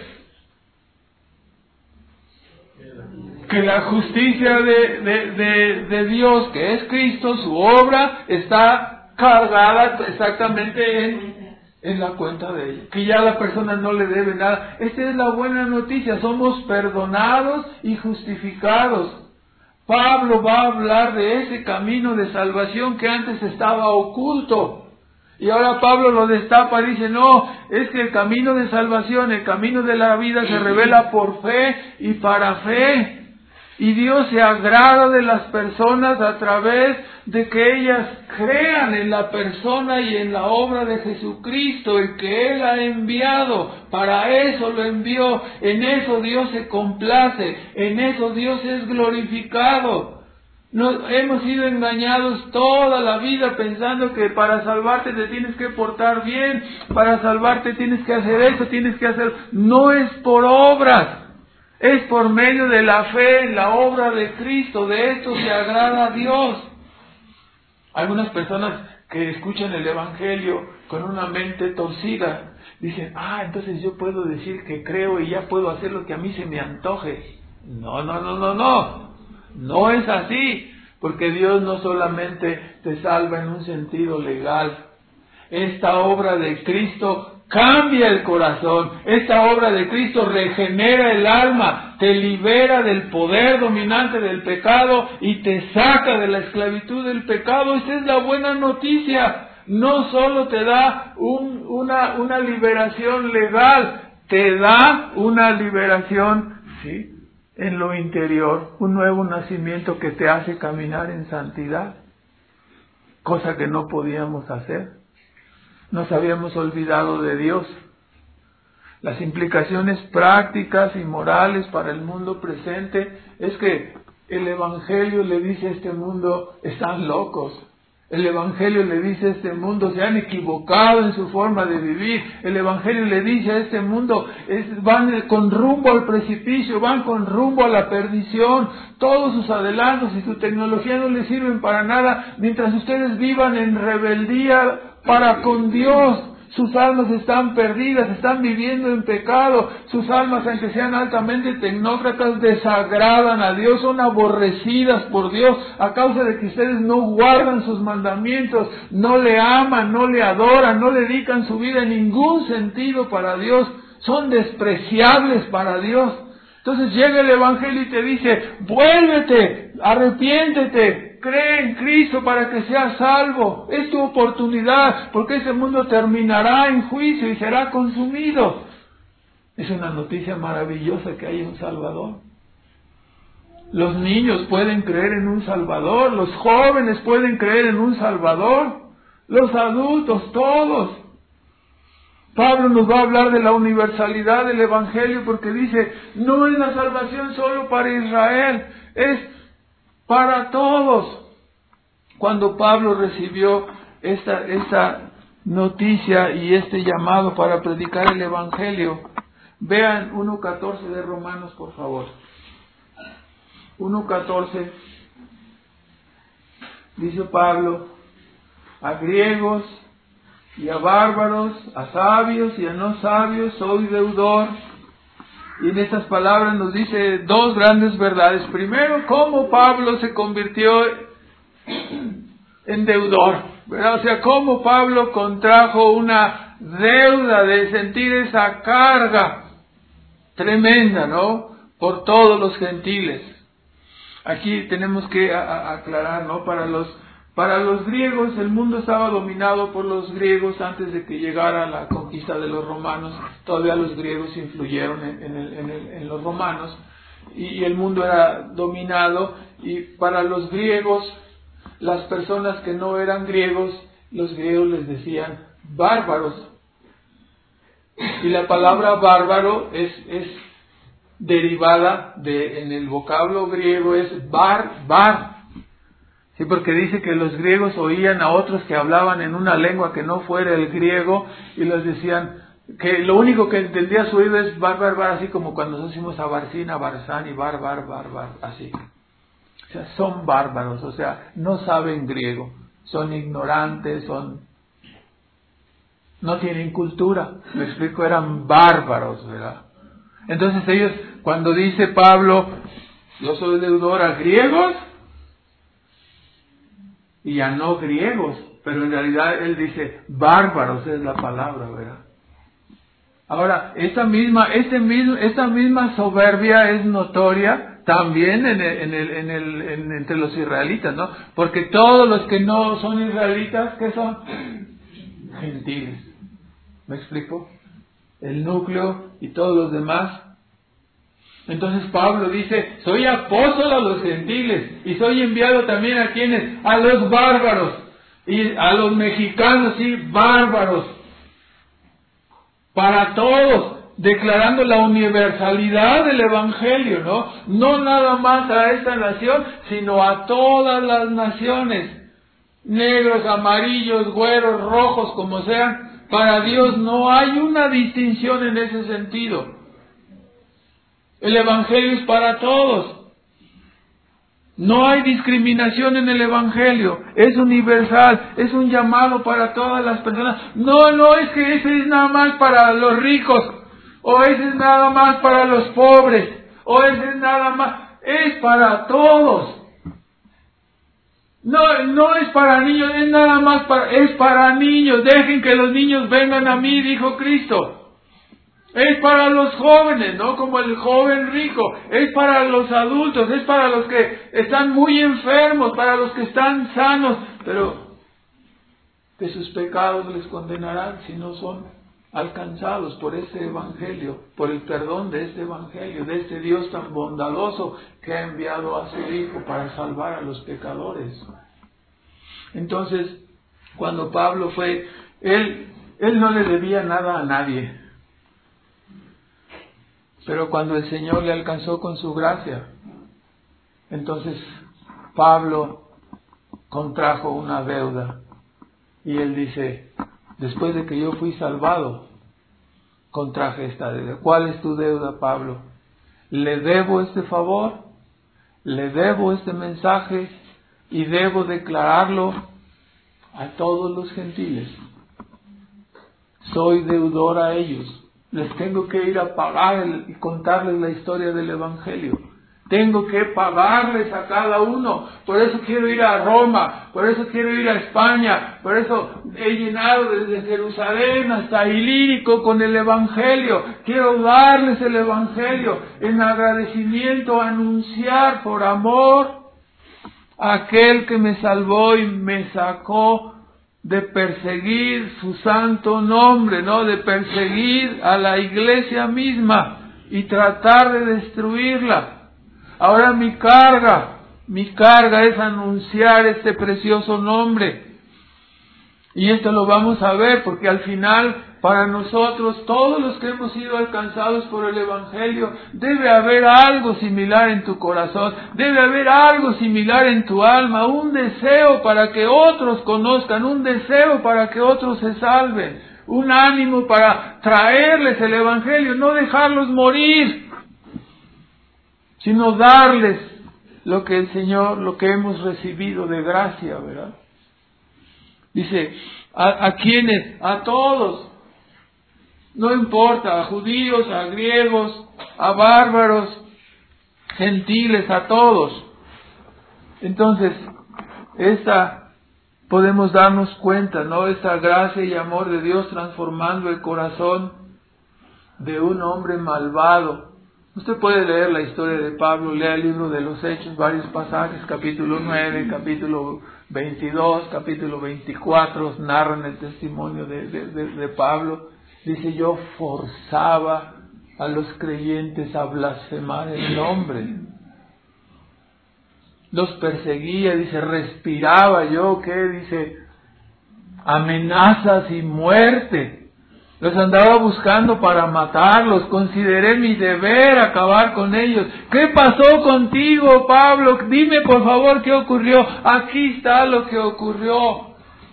Que la justicia de, de, de, de Dios, que es Cristo, su obra, está cargada exactamente en... en la cuenta de ella, que ya la persona no le debe nada. Esta es la buena noticia, somos perdonados y justificados. Pablo va a hablar de ese camino de salvación que antes estaba oculto, y ahora Pablo lo destapa, dice, no, es que el camino de salvación, el camino de la vida se revela por fe y para fe. Y Dios se agrada de las personas a través de que ellas crean en la persona y en la obra de Jesucristo, el que Él ha enviado. Para eso lo envió. En eso Dios se complace. En eso Dios es glorificado. Nos hemos sido engañados toda la vida pensando que para salvarte te tienes que portar bien, para salvarte tienes que hacer esto, tienes que hacer... No es por obras. Es por medio de la fe en la obra de Cristo. De esto se agrada a Dios. Algunas personas que escuchan el Evangelio con una mente torcida dicen, ah, entonces yo puedo decir que creo y ya puedo hacer lo que a mí se me antoje. No, no, no, no, no. No es así. Porque Dios no solamente te salva en un sentido legal. Esta obra de Cristo cambia el corazón. Esta obra de Cristo regenera el alma, te libera del poder dominante del pecado y te saca de la esclavitud del pecado. Esa es la buena noticia. No solo te da un, una, una liberación legal, te da una liberación, ¿sí?, en lo interior, un nuevo nacimiento que te hace caminar en santidad, cosa que no podíamos hacer. Nos habíamos olvidado de Dios. Las implicaciones prácticas y morales para el mundo presente es que el Evangelio le dice a este mundo, están locos. El Evangelio le dice a este mundo, se han equivocado en su forma de vivir. El Evangelio le dice a este mundo, es, van con rumbo al precipicio, van con rumbo a la perdición. Todos sus adelantos y su tecnología no les sirven para nada mientras ustedes vivan en rebeldía para con Dios. Sus almas están perdidas, están viviendo en pecado. Sus almas, aunque sean altamente tecnócratas, desagradan a Dios, son aborrecidas por Dios a causa de que ustedes no guardan sus mandamientos, no le aman, no le adoran, no dedican su vida en ningún sentido para Dios, son despreciables para Dios. Entonces llega el Evangelio y te dice, vuélvete, arrepiéntete, cree en Cristo para que seas salvo. Es tu oportunidad, porque ese mundo terminará en juicio y será consumido. Es una noticia maravillosa que hay un Salvador. Los niños pueden creer en un Salvador, los jóvenes pueden creer en un Salvador, los adultos, todos. Pablo nos va a hablar de la universalidad del Evangelio porque dice, no es la salvación solo para Israel, es para todos. Cuando Pablo recibió esta, esta noticia y este llamado para predicar el Evangelio, vean uno catorce de Romanos, por favor. uno catorce, dice Pablo, a griegos y a bárbaros, a sabios y a no sabios, soy deudor. Y en estas palabras nos dice dos grandes verdades. Primero, cómo Pablo se convirtió en deudor, ¿verdad? O sea, cómo Pablo contrajo una deuda de sentir esa carga tremenda, ¿no?, por todos los gentiles. Aquí tenemos que a, a aclarar, ¿no?, para los Para los griegos, el mundo estaba dominado por los griegos antes de que llegara la conquista de los romanos. Todavía los griegos influyeron en, en, el, en, el, en los romanos y, y el mundo era dominado. Y para los griegos, las personas que no eran griegos, los griegos les decían bárbaros. Y la palabra bárbaro es, es derivada de, en el vocablo griego es bar, bar. Sí, porque dice que los griegos oían a otros que hablaban en una lengua que no fuera el griego y les decían que lo único que entendía su oído es bar, bar, bar, así como cuando nos decimos a Barcina, Barzán y bar, bar, bar, bar, así. O sea, son bárbaros, o sea, no saben griego, son ignorantes, son, no tienen cultura. Me explico, eran bárbaros, ¿verdad? Entonces ellos, cuando dice Pablo, yo soy deudor a griegos y a no griegos, pero en realidad él dice bárbaros es la palabra, ¿verdad? Ahora, esta misma, este mismo, esta misma soberbia es notoria también en el, en el, en el, en, entre los israelitas, ¿no? Porque todos los que no son israelitas, ¿qué son? Gentiles. ¿Me explico? El núcleo y todos los demás. Entonces Pablo dice, soy apóstol a los gentiles y soy enviado también a quienes, a los bárbaros y a los mexicanos, sí, bárbaros, para todos, declarando la universalidad del evangelio, ¿no? No nada más a esta nación, sino a todas las naciones, negros, amarillos, güeros, rojos, como sean. Para Dios no hay una distinción en ese sentido. El evangelio es para todos. No hay discriminación en el evangelio. Es universal. Es un llamado para todas las personas. No, no es que ese es nada más para los ricos. O ese es nada más para los pobres. O ese es nada más. Es para todos. No, no es para niños. Es nada más para, es para niños. Dejen que los niños vengan a mí, dijo Cristo. Es para los jóvenes, ¿no? Como el joven rico. Es para los adultos, es para los que están muy enfermos, para los que están sanos, pero que sus pecados les condenarán si no son alcanzados por este evangelio, por el perdón de este evangelio, de este Dios tan bondadoso que ha enviado a su Hijo para salvar a los pecadores. Entonces, cuando Pablo fue, él, él no le debía nada a nadie. Pero cuando el Señor le alcanzó con su gracia, entonces Pablo contrajo una deuda. Y él dice, después de que yo fui salvado, contraje esta deuda. ¿Cuál es tu deuda, Pablo? ¿Le debo este favor? ¿Le debo este mensaje? Y debo declararlo a todos los gentiles. Soy deudor a ellos. Les tengo que ir a pagar y contarles la historia del Evangelio. Tengo que pagarles a cada uno. Por eso quiero ir a Roma. Por eso quiero ir a España. Por eso he llenado desde Jerusalén hasta Ilírico con el Evangelio. Quiero darles el Evangelio en agradecimiento, anunciar por amor a aquel que me salvó y me sacó de perseguir su santo nombre, ¿no? De perseguir a la iglesia misma y tratar de destruirla. Ahora mi carga, mi carga es anunciar este precioso nombre. Y esto lo vamos a ver porque al final, para nosotros, todos los que hemos sido alcanzados por el Evangelio, debe haber algo similar en tu corazón, debe haber algo similar en tu alma, un deseo para que otros conozcan, un deseo para que otros se salven, un ánimo para traerles el Evangelio, no dejarlos morir, sino darles lo que el Señor, lo que hemos recibido de gracia, ¿verdad? Dice, ¿a, a quiénes? A todos. No importa, a judíos, a griegos, a bárbaros, gentiles, a todos. Entonces, esta podemos darnos cuenta, ¿no? Esta gracia y amor de Dios transformando el corazón de un hombre malvado, Usted puede leer la historia de Pablo, lea el libro de los Hechos, varios pasajes, capítulo nueve, capítulo veintidós, capítulo veinticuatro, narran el testimonio de, de, de, de Pablo. Dice, yo forzaba a los creyentes a blasfemar el nombre. Los perseguía, dice, respiraba yo, ¿qué? Dice, amenazas y muerte. Los andaba buscando para matarlos, consideré mi deber acabar con ellos. ¿Qué pasó contigo, Pablo? Dime por favor qué ocurrió. Aquí está lo que ocurrió.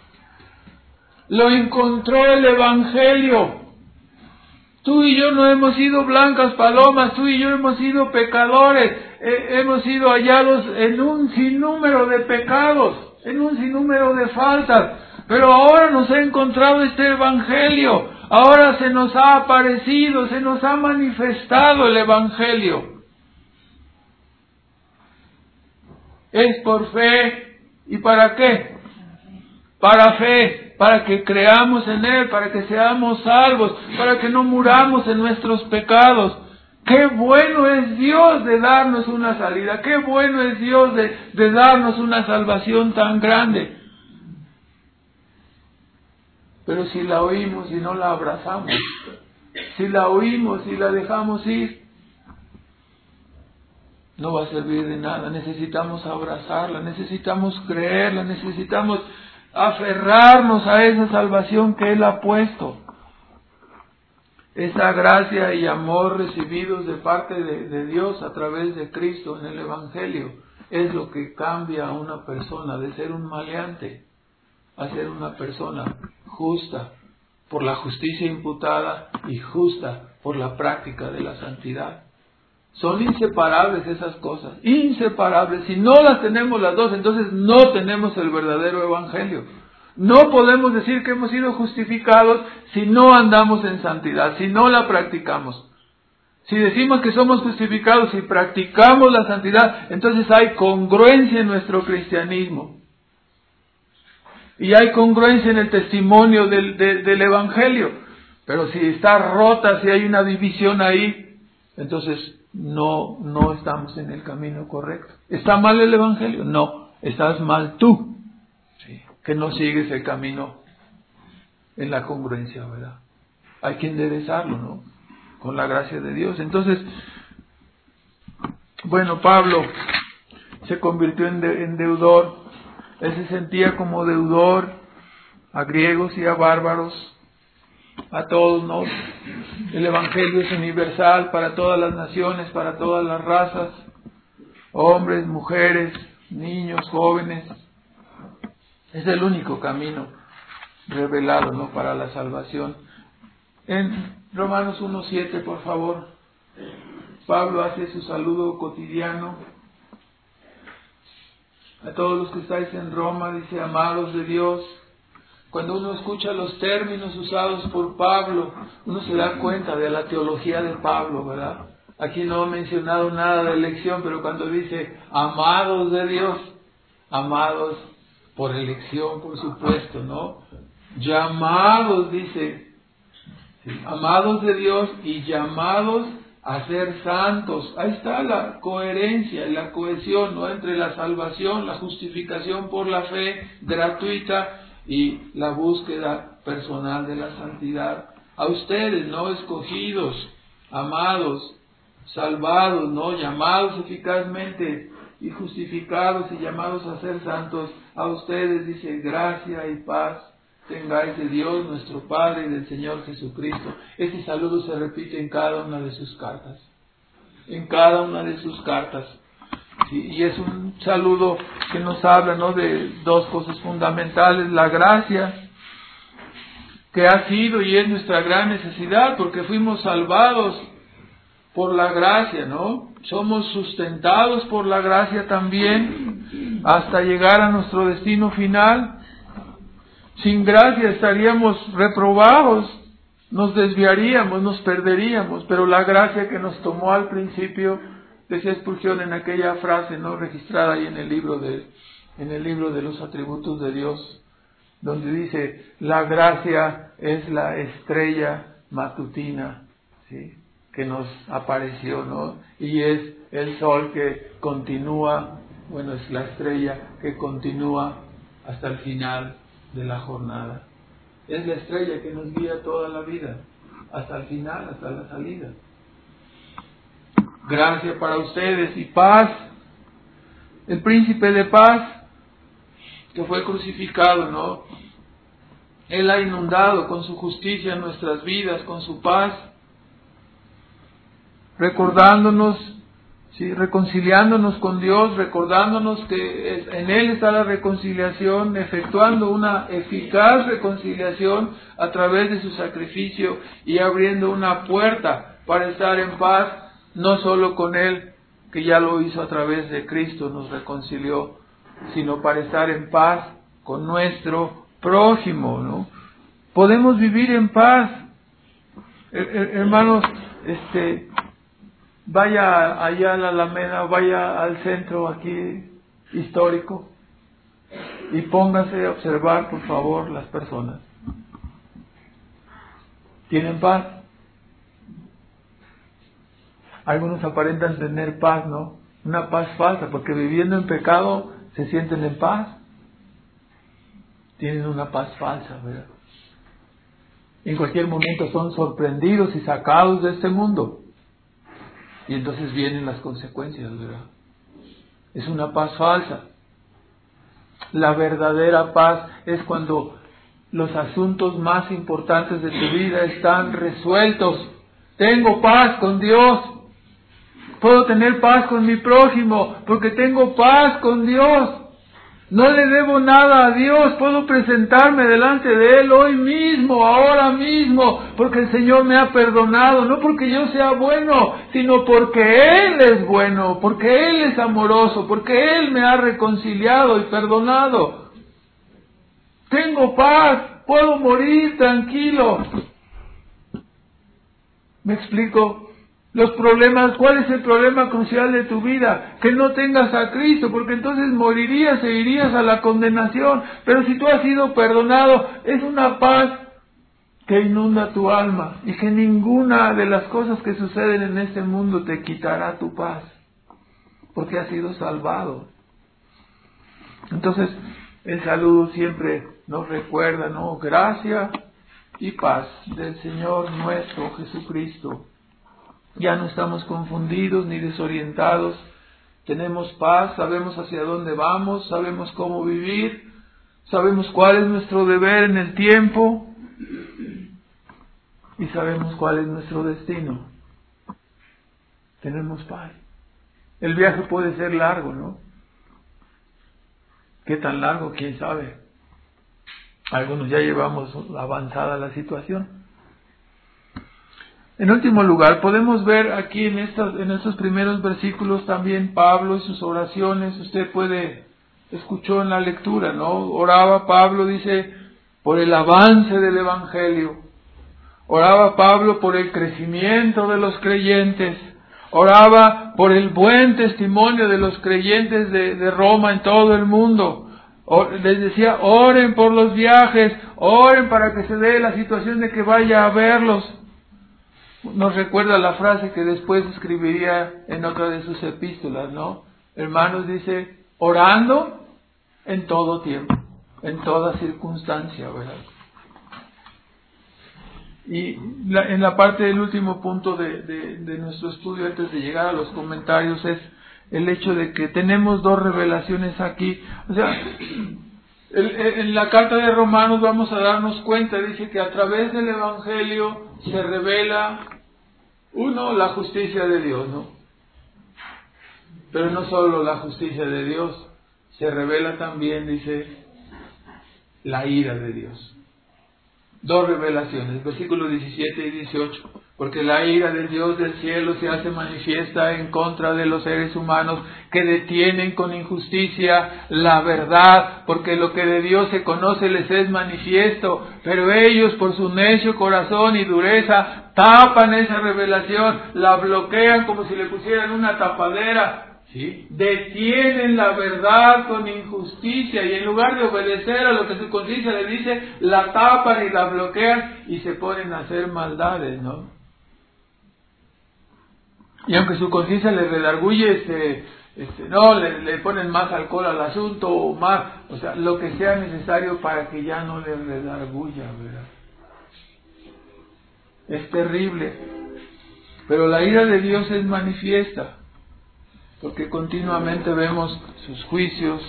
Lo encontró el Evangelio. Tú y yo no hemos sido blancas palomas, tú y yo hemos sido pecadores, eh, hemos sido hallados en un sinnúmero de pecados, en un sinnúmero de faltas. Pero ahora nos ha encontrado este Evangelio, ahora se nos ha aparecido, se nos ha manifestado el Evangelio. Es por fe. ¿Y para qué? Para fe, para que creamos en Él, para que seamos salvos, para que no muramos en nuestros pecados. Qué bueno es Dios de darnos una salida, qué bueno es Dios de, de darnos una salvación tan grande. Pero si la oímos y no la abrazamos, si la oímos y la dejamos ir, no va a servir de nada. Necesitamos abrazarla, necesitamos creerla, necesitamos aferrarnos a esa salvación que Él ha puesto. Esa gracia y amor recibidos de parte de, de Dios a través de Cristo en el Evangelio es lo que cambia a una persona de ser un maleante a ser una persona justa por la justicia imputada y justa por la práctica de la santidad. Son inseparables esas cosas, inseparables. Si no las tenemos las dos, entonces no tenemos el verdadero Evangelio. No podemos decir que hemos sido justificados si no andamos en santidad, si no la practicamos. Si decimos que somos justificados y practicamos la santidad, entonces hay congruencia en nuestro cristianismo. Y hay congruencia en el testimonio del, de, del Evangelio. Pero si está rota, si hay una división ahí, entonces no, no estamos en el camino correcto. ¿Está mal el Evangelio? No, estás mal tú, sí, que no sigues el camino en la congruencia, ¿verdad? Hay que enderezarlo, ¿no? Con la gracia de Dios. Entonces, bueno, Pablo se convirtió en, de, en deudor. Él se sentía como deudor a griegos y a bárbaros, a todos, ¿no? El Evangelio es universal para todas las naciones, para todas las razas, hombres, mujeres, niños, jóvenes. Es el único camino revelado, ¿no?, para la salvación. En Romanos uno siete, por favor, Pablo hace su saludo cotidiano a todos los que estáis en Roma, dice, amados de Dios. Cuando uno escucha los términos usados por Pablo, uno se da cuenta de la teología de Pablo, ¿verdad? Aquí no he mencionado nada de elección, pero cuando dice amados de Dios, amados por elección, por supuesto, ¿no? Llamados, dice, amados de Dios y llamados a ser santos. Ahí está la coherencia y la cohesión, ¿no?, entre la salvación, la justificación por la fe gratuita y la búsqueda personal de la santidad. A ustedes, ¿no?, escogidos, amados, salvados, ¿no?, llamados eficazmente y justificados y llamados a ser santos, a ustedes dice gracia y paz tengáis de Dios nuestro Padre y del Señor Jesucristo. Este saludo se repite en cada una de sus cartas, en cada una de sus cartas. Sí, y es un saludo que nos habla, ¿no?, de dos cosas fundamentales: la gracia, que ha sido y es nuestra gran necesidad, porque fuimos salvados por la gracia, ¿no? Somos sustentados por la gracia también hasta llegar a nuestro destino final. Sin gracia estaríamos reprobados, nos desviaríamos, nos perderíamos, pero la gracia que nos tomó al principio, decía Spurgeon en aquella frase, ¿no?, registrada ahí en el libro de, en el libro de los atributos de Dios, donde dice, la gracia es la estrella matutina, ¿sí?, que nos apareció, ¿no? Y es el sol que continúa, bueno, es la estrella que continúa hasta el final de la jornada. Es la estrella que nos guía toda la vida, hasta el final, hasta la salida. Gracia para ustedes y paz. El príncipe de paz, que fue crucificado, ¿no? Él ha inundado con su justicia nuestras vidas, con su paz, recordándonos, sí, reconciliándonos con Dios, recordándonos que en Él está la reconciliación, efectuando una eficaz reconciliación a través de su sacrificio y abriendo una puerta para estar en paz, no solo con Él, que ya lo hizo a través de Cristo, nos reconcilió, sino para estar en paz con nuestro prójimo, ¿no? Podemos vivir en paz. Hermanos, este, vaya allá a la Alameda, vaya al centro aquí histórico y póngase a observar, por favor, las personas. ¿Tienen paz? Algunos aparentan tener paz, ¿no? Una paz falsa, porque viviendo en pecado se sienten en paz. Tienen una paz falsa, ¿verdad? En cualquier momento son sorprendidos y sacados de este mundo. Y entonces vienen las consecuencias, ¿verdad? Es una paz falsa. La verdadera paz es cuando los asuntos más importantes de tu vida están resueltos. Tengo paz con Dios. Puedo tener paz con mi prójimo porque tengo paz con Dios. No le debo nada a Dios. Puedo presentarme delante de Él hoy mismo, ahora mismo, porque el Señor me ha perdonado. No porque yo sea bueno, sino porque Él es bueno, porque Él es amoroso, porque Él me ha reconciliado y perdonado. Tengo paz. Puedo morir tranquilo. ¿Me explico? Los problemas, ¿cuál es el problema crucial de tu vida? Que no tengas a Cristo, porque entonces morirías e irías a la condenación. Pero si tú has sido perdonado, es una paz que inunda tu alma y que ninguna de las cosas que suceden en este mundo te quitará tu paz, porque has sido salvado. Entonces, el saludo siempre nos recuerda, ¿no? Gracia y paz del Señor nuestro Jesucristo. Ya no estamos confundidos ni desorientados, tenemos paz, sabemos hacia dónde vamos, sabemos cómo vivir, sabemos cuál es nuestro deber en el tiempo y sabemos cuál es nuestro destino. Tenemos paz. El viaje puede ser largo, ¿no? ¿Qué tan largo? ¿Quién sabe? Algunos ya llevamos avanzada la situación. En último lugar, podemos ver aquí en estos, en estos primeros versículos también Pablo y sus oraciones. Usted puede, escuchó en la lectura, ¿no? Oraba Pablo, dice, por el avance del Evangelio. Oraba Pablo por el crecimiento de los creyentes. Oraba por el buen testimonio de los creyentes de, de Roma en todo el mundo. Les decía, oren por los viajes, oren para que se dé la situación de que vaya a verlos. Nos recuerda la frase que después escribiría en otra de sus epístolas, ¿no? Hermanos, dice, orando en todo tiempo, en toda circunstancia, ¿verdad? Y la, en la parte del último punto de, de, de nuestro estudio, antes de llegar a los comentarios, es el hecho de que tenemos dos revelaciones aquí. O sea, el, en la carta de Romanos vamos a darnos cuenta, dice que a través del Evangelio se revela, uno, la justicia de Dios, ¿no? Pero no solo la justicia de Dios, se revela también, dice, la ira de Dios. Dos revelaciones, versículos diecisiete y dieciocho. Porque la ira del Dios del cielo se hace manifiesta en contra de los seres humanos que detienen con injusticia la verdad, porque lo que de Dios se conoce les es manifiesto, pero ellos por su necio corazón y dureza tapan esa revelación, la bloquean como si le pusieran una tapadera. ¿Sí? Detienen la verdad con injusticia y en lugar de obedecer a lo que su conciencia le dice, la tapan y la bloquean y se ponen a hacer maldades, ¿no? Y aunque su conciencia le redarguye, este, este, no, le, le ponen más alcohol al asunto, o más, o sea, lo que sea necesario para que ya no le redarguya, ¿verdad? Es terrible. Pero la ira de Dios es manifiesta, porque continuamente vemos sus juicios.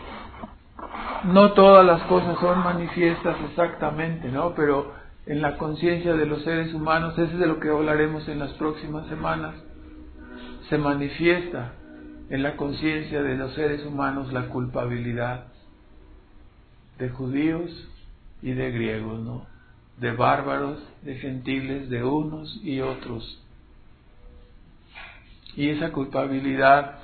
No todas las cosas son manifiestas exactamente, ¿no? Pero en la conciencia de los seres humanos, eso es de lo que hablaremos en las próximas semanas, se manifiesta en la conciencia de los seres humanos la culpabilidad de judíos y de griegos, ¿no? De bárbaros, de gentiles, de unos y otros. Y esa culpabilidad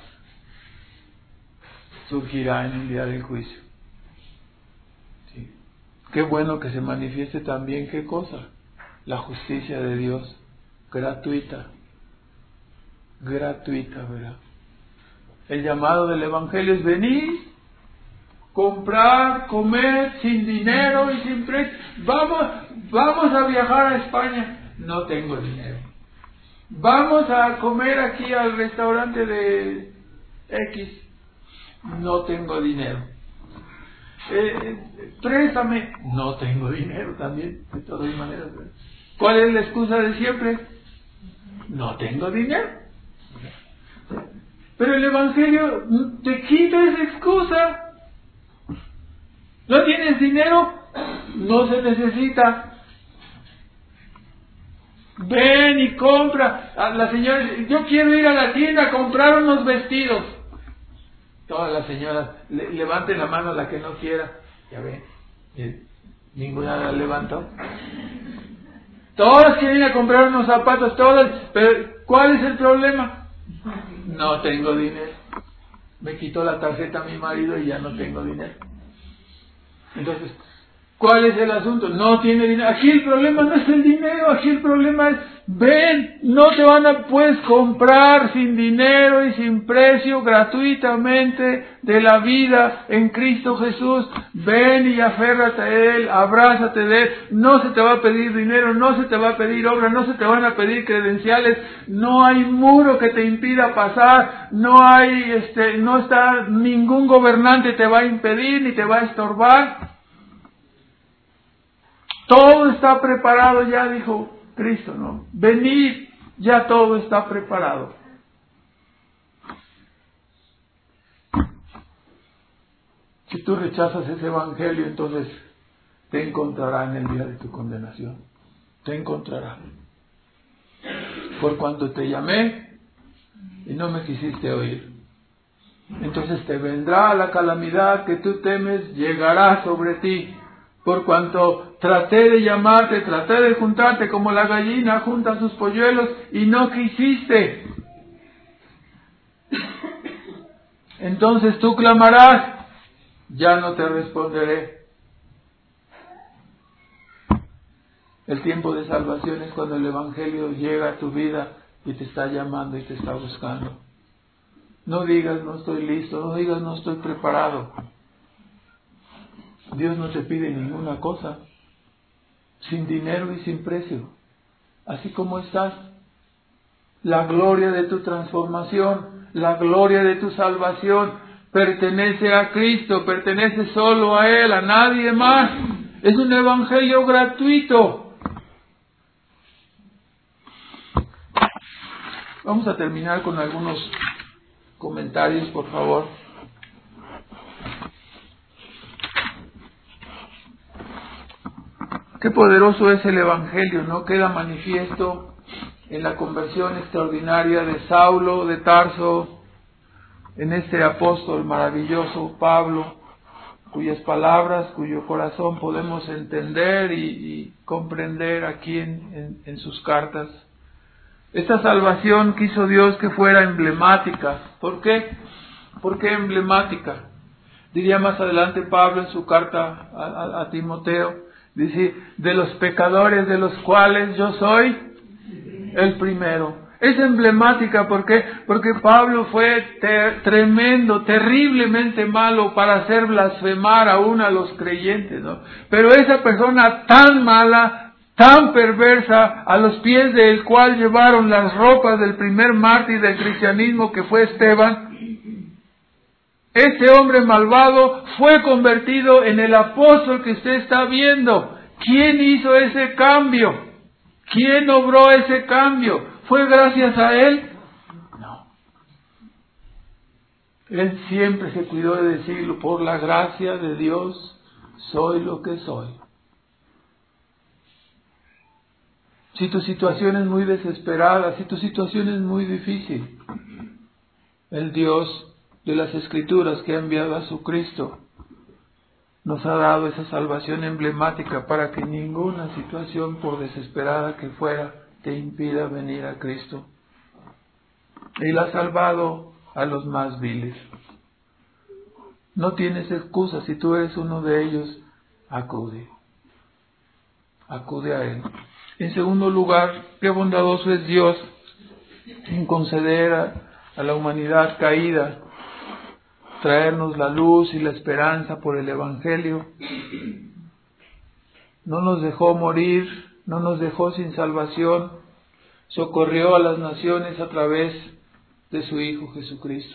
surgirá en el día del juicio. ¿Sí? Qué bueno que se manifieste también, ¿qué cosa? La justicia de Dios, gratuita, gratuita, ¿verdad? El llamado del Evangelio es venir, comprar, comer, sin dinero y sin precio. Vamos, vamos a viajar a España, no tengo dinero. Vamos a comer aquí al restaurante de X, no tengo dinero. Eh, préstame, no tengo dinero también, de todas maneras. ¿Verdad? ¿Cuál es la excusa de siempre? No tengo dinero. Pero el Evangelio te quita esa excusa. ¿No tienes dinero? No se necesita. Ven y compra. A la señora, yo quiero ir a la tienda a comprar unos vestidos. Todas las señoras, le, levanten la mano a la que no quiera. Ya ven, eh, ninguna la levantó. Todas quieren ir a comprar unos zapatos, todas. Pero ¿cuál es el problema? No tengo dinero. Me quitó la tarjeta mi marido y ya no tengo dinero. Entonces, ¿cuál es el asunto? No tiene dinero. Aquí el problema no es el dinero, aquí el problema es, ven, no te van a, puedes comprar sin dinero y sin precio, gratuitamente, de la vida en Cristo Jesús. Ven y aférrate a Él, abrázate de Él. No se te va a pedir dinero, no se te va a pedir obra, no se te van a pedir credenciales, no hay muro que te impida pasar, no hay, este, no está, ningún gobernante te va a impedir ni te va a estorbar. Todo está preparado ya, dijo Cristo, ¿no? Venid, ya todo está preparado. Si tú rechazas ese evangelio, entonces te encontrará en el día de tu condenación. Te encontrará. Por cuanto te llamé y no me quisiste oír. Entonces te vendrá la calamidad que tú temes, llegará sobre ti. Por cuanto traté de llamarte, traté de juntarte como la gallina junta sus polluelos y no quisiste. Entonces tú clamarás, ya no te responderé. El tiempo de salvación es cuando el Evangelio llega a tu vida y te está llamando y te está buscando. No digas no estoy listo, no digas no estoy preparado. Dios no te pide ninguna cosa, sin dinero y sin precio, así como estás. La gloria de tu transformación, la gloria de tu salvación, pertenece a Cristo, pertenece solo a Él, a nadie más. Es un evangelio gratuito. Vamos a terminar con algunos comentarios, por favor. Qué poderoso es el Evangelio, ¿no? Queda manifiesto en la conversión extraordinaria de Saulo de Tarso, en este apóstol maravilloso, Pablo, cuyas palabras, cuyo corazón podemos entender y, y comprender aquí en, en, en sus cartas. Esta salvación quiso Dios que fuera emblemática. ¿Por qué? ¿Por qué emblemática? Diría más adelante Pablo en su carta a, a, a Timoteo, dice, de los pecadores de los cuales yo soy el primero. Es emblemática, ¿por qué? Porque Pablo fue ter- tremendo, terriblemente malo para hacer blasfemar aún a los creyentes, ¿no? Pero esa persona tan mala, tan perversa, a los pies del cual llevaron las ropas del primer mártir del cristianismo que fue Esteban, ese hombre malvado fue convertido en el apóstol que usted está viendo. ¿Quién hizo ese cambio? ¿Quién obró ese cambio? ¿Fue gracias a él? No. Él siempre se cuidó de decirlo: por la gracia de Dios soy lo que soy. Si tu situación es muy desesperada, si tu situación es muy difícil, el Dios de las Escrituras, que ha enviado a su Cristo, nos ha dado esa salvación emblemática para que ninguna situación, por desesperada que fuera, te impida venir a Cristo. Él ha salvado a los más viles. No tienes excusa. Si tú eres uno de ellos, acude. Acude a Él. En segundo lugar, qué bondadoso es Dios en conceder a, a la humanidad caída, traernos la luz y la esperanza por el Evangelio. No nos dejó morir, no nos dejó sin salvación, socorrió a las naciones a través de su Hijo Jesucristo.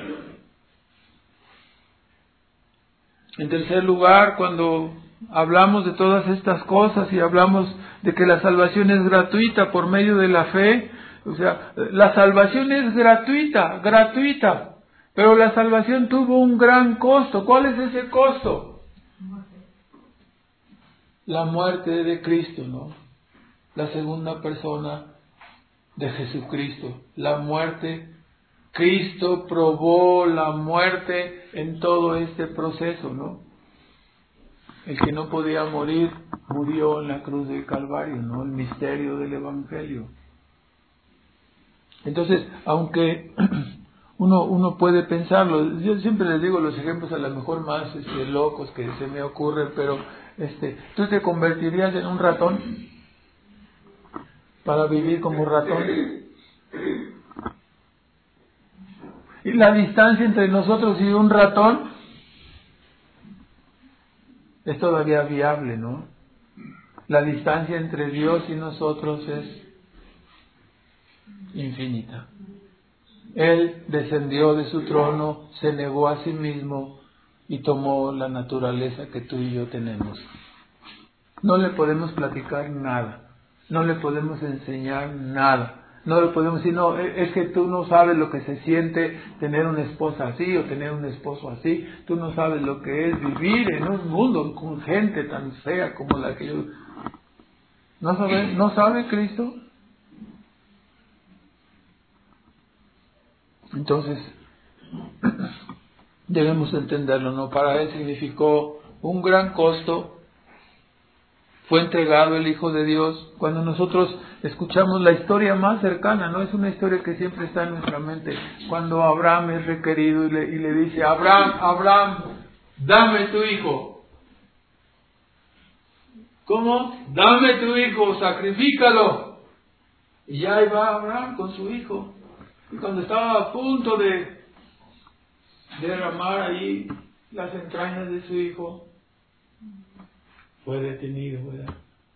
En tercer lugar, cuando hablamos de todas estas cosas y hablamos de que la salvación es gratuita por medio de la fe, o sea, la salvación es gratuita, gratuita. Pero la salvación tuvo un gran costo. ¿Cuál es ese costo? La muerte de Cristo, ¿no? La segunda persona de Jesucristo. La muerte. Cristo probó la muerte en todo este proceso, ¿no? El que no podía morir, murió en la cruz del Calvario, ¿no? El misterio del Evangelio. Entonces, aunque Uno, uno puede pensarlo, yo siempre les digo los ejemplos a lo mejor más este, locos que se me ocurren, pero este, ¿tú te convertirías en un ratón para vivir como ratón? Y la distancia entre nosotros y un ratón es todavía viable, ¿no? La distancia entre Dios y nosotros es infinita. Él descendió de su trono, se negó a sí mismo y tomó la naturaleza que tú y yo tenemos. No le podemos platicar nada, no le podemos enseñar nada, no le podemos decir, no, es que tú no sabes lo que se siente tener una esposa así o tener un esposo así, tú no sabes lo que es vivir en un mundo con gente tan fea como la que yo... ¿No sabe, no sabe Cristo? Entonces, debemos entenderlo, ¿no? Para Él significó un gran costo, fue entregado el Hijo de Dios. Cuando nosotros escuchamos la historia más cercana, no es una historia que siempre está en nuestra mente, cuando Abraham es requerido y le, y le dice, Abraham, Abraham, dame tu hijo. ¿Cómo? Dame tu hijo, sacrifícalo. Y ya ahí va Abraham con su hijo. Y cuando estaba a punto de derramar ahí las entrañas de su hijo, fue detenido, ¿verdad?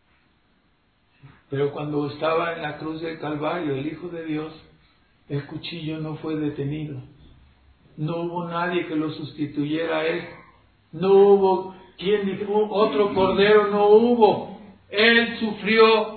Pero cuando estaba en la cruz del Calvario, el Hijo de Dios, el cuchillo no fue detenido. No hubo nadie que lo sustituyera a Él. No hubo quien dijo, otro cordero no hubo. Él sufrió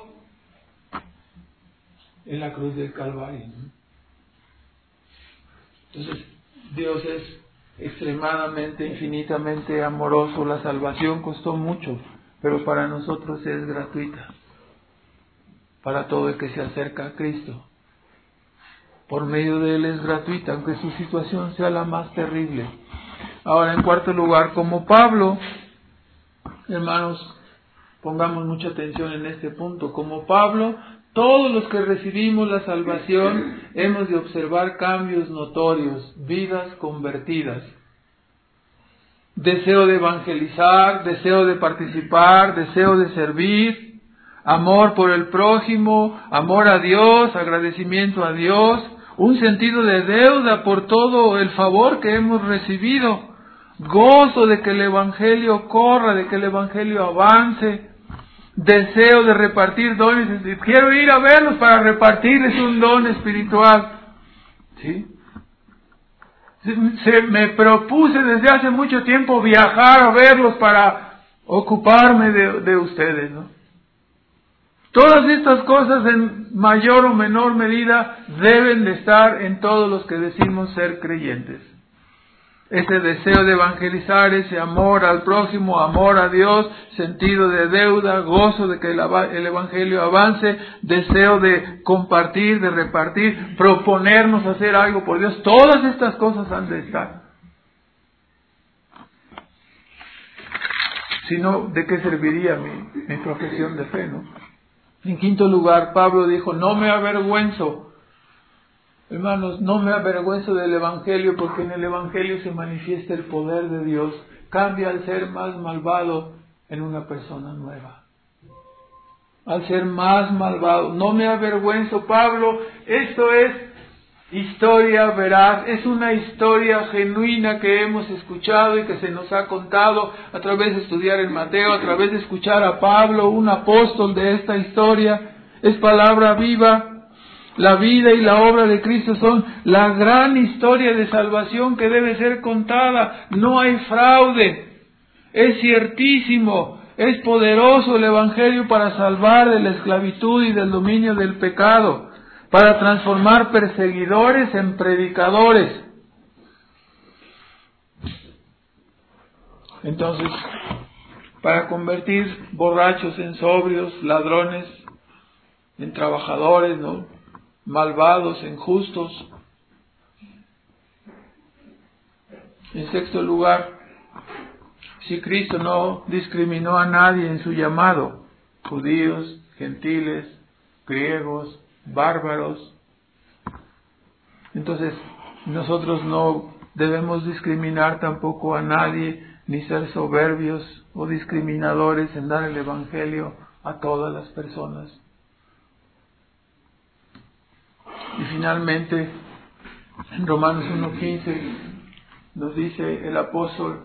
en la cruz del Calvario, ¿no? Entonces, Dios es extremadamente, infinitamente amoroso. La salvación costó mucho, pero para nosotros es gratuita. Para todo el que se acerca a Cristo. Por medio de Él es gratuita, aunque su situación sea la más terrible. Ahora, en cuarto lugar, como Pablo, hermanos, pongamos mucha atención en este punto. Como Pablo, todos los que recibimos la salvación hemos de observar cambios notorios, vidas convertidas. Deseo de evangelizar, deseo de participar, deseo de servir, amor por el prójimo, amor a Dios, agradecimiento a Dios, un sentido de deuda por todo el favor que hemos recibido, gozo de que el Evangelio corra, de que el Evangelio avance, deseo de repartir dones. Quiero ir a verlos para repartirles un don espiritual. ¿Sí? Se me propuse desde hace mucho tiempo viajar a verlos para ocuparme de, de ustedes, ¿no? Todas estas cosas en mayor o menor medida deben de estar en todos los que decimos ser creyentes. Ese deseo de evangelizar, ese amor al próximo, amor a Dios, sentido de deuda, gozo de que el, el evangelio avance, deseo de compartir, de repartir, proponernos hacer algo por Dios. Todas estas cosas han de estar. Si no, ¿de qué serviría mi, mi profesión de fe, no? En quinto lugar, Pablo dijo, no me avergüenzo. Hermanos, no me avergüenzo del Evangelio, porque en el Evangelio se manifiesta el poder de Dios. Cambia al ser más malvado en una persona nueva. Al ser más malvado. No me avergüenzo, Pablo. Esto es historia veraz. Es una historia genuina que hemos escuchado y que se nos ha contado a través de estudiar en Mateo, a través de escuchar a Pablo, un apóstol de esta historia. Es palabra viva. La vida y la obra de Cristo son la gran historia de salvación que debe ser contada. No hay fraude. Es ciertísimo. Es poderoso el Evangelio para salvar de la esclavitud y del dominio del pecado. Para transformar perseguidores en predicadores. Entonces, para convertir borrachos en sobrios, ladrones en trabajadores, ¿no? Malvados en justos. En sexto lugar, si Cristo no discriminó a nadie en su llamado, judíos, gentiles, griegos, bárbaros, entonces nosotros no debemos discriminar tampoco a nadie, ni ser soberbios o discriminadores en dar el Evangelio a todas las personas. Y finalmente, en Romanos uno quince nos dice el apóstol,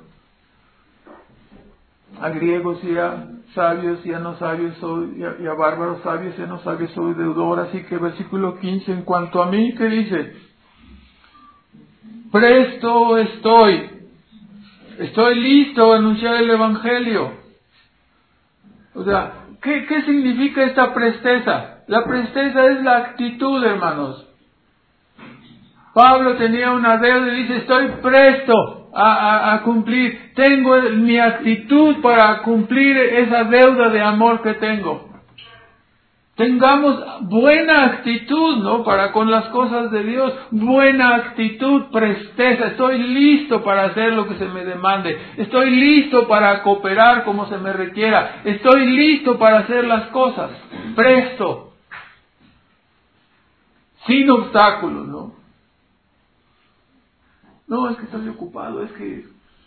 a griegos y a sabios y a no sabios soy, y a, y a bárbaros sabios y a no sabios soy deudor. Así que versículo quince, en cuanto a mí, ¿qué dice? Presto estoy, estoy listo a anunciar el Evangelio. O sea, ¿qué, qué significa esta presteza? La presteza es la actitud, hermanos. Pablo tenía una deuda y dice, estoy presto a, a, a cumplir. Tengo mi actitud para cumplir esa deuda de amor que tengo. Tengamos buena actitud, ¿no? Para con las cosas de Dios. Buena actitud, presteza. Estoy listo para hacer lo que se me demande. Estoy listo para cooperar como se me requiera. Estoy listo para hacer las cosas. Presto. Sin obstáculos, ¿no? No, es que estoy ocupado, es que...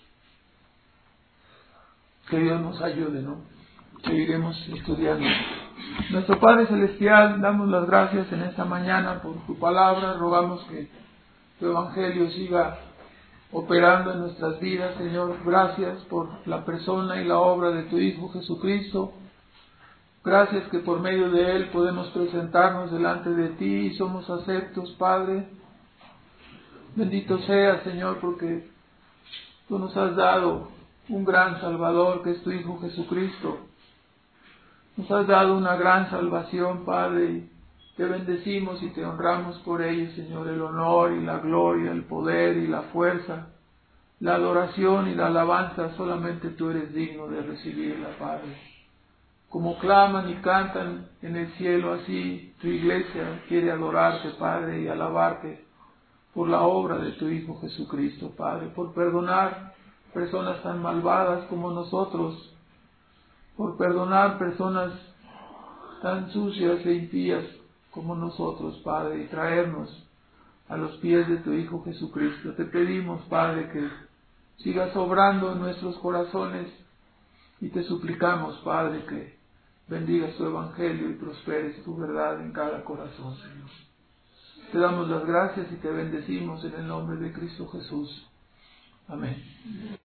Que Dios nos ayude, ¿no? Seguiremos estudiando. Nuestro Padre Celestial, damos las gracias en esta mañana por tu palabra. Rogamos que tu Evangelio siga operando en nuestras vidas, Señor. Gracias por la persona y la obra de tu Hijo Jesucristo. Gracias que por medio de Él podemos presentarnos delante de ti y somos aceptos, Padre. Bendito sea, Señor, porque tú nos has dado un gran Salvador que es tu Hijo Jesucristo. Nos has dado una gran salvación, Padre, y te bendecimos y te honramos por ello, Señor, el honor y la gloria, el poder y la fuerza, la adoración y la alabanza, solamente tú eres digno de recibirla, Padre. Como claman y cantan en el cielo, así tu iglesia quiere adorarte, Padre, y alabarte por la obra de tu Hijo Jesucristo, Padre, por perdonar personas tan malvadas como nosotros, por perdonar personas tan sucias e impías como nosotros, Padre, y traernos a los pies de tu Hijo Jesucristo. Te pedimos, Padre, que sigas obrando en nuestros corazones y te suplicamos, Padre, que bendigas tu Evangelio y prosperes tu verdad en cada corazón, Señor. Te damos las gracias y te bendecimos en el nombre de Cristo Jesús. Amén.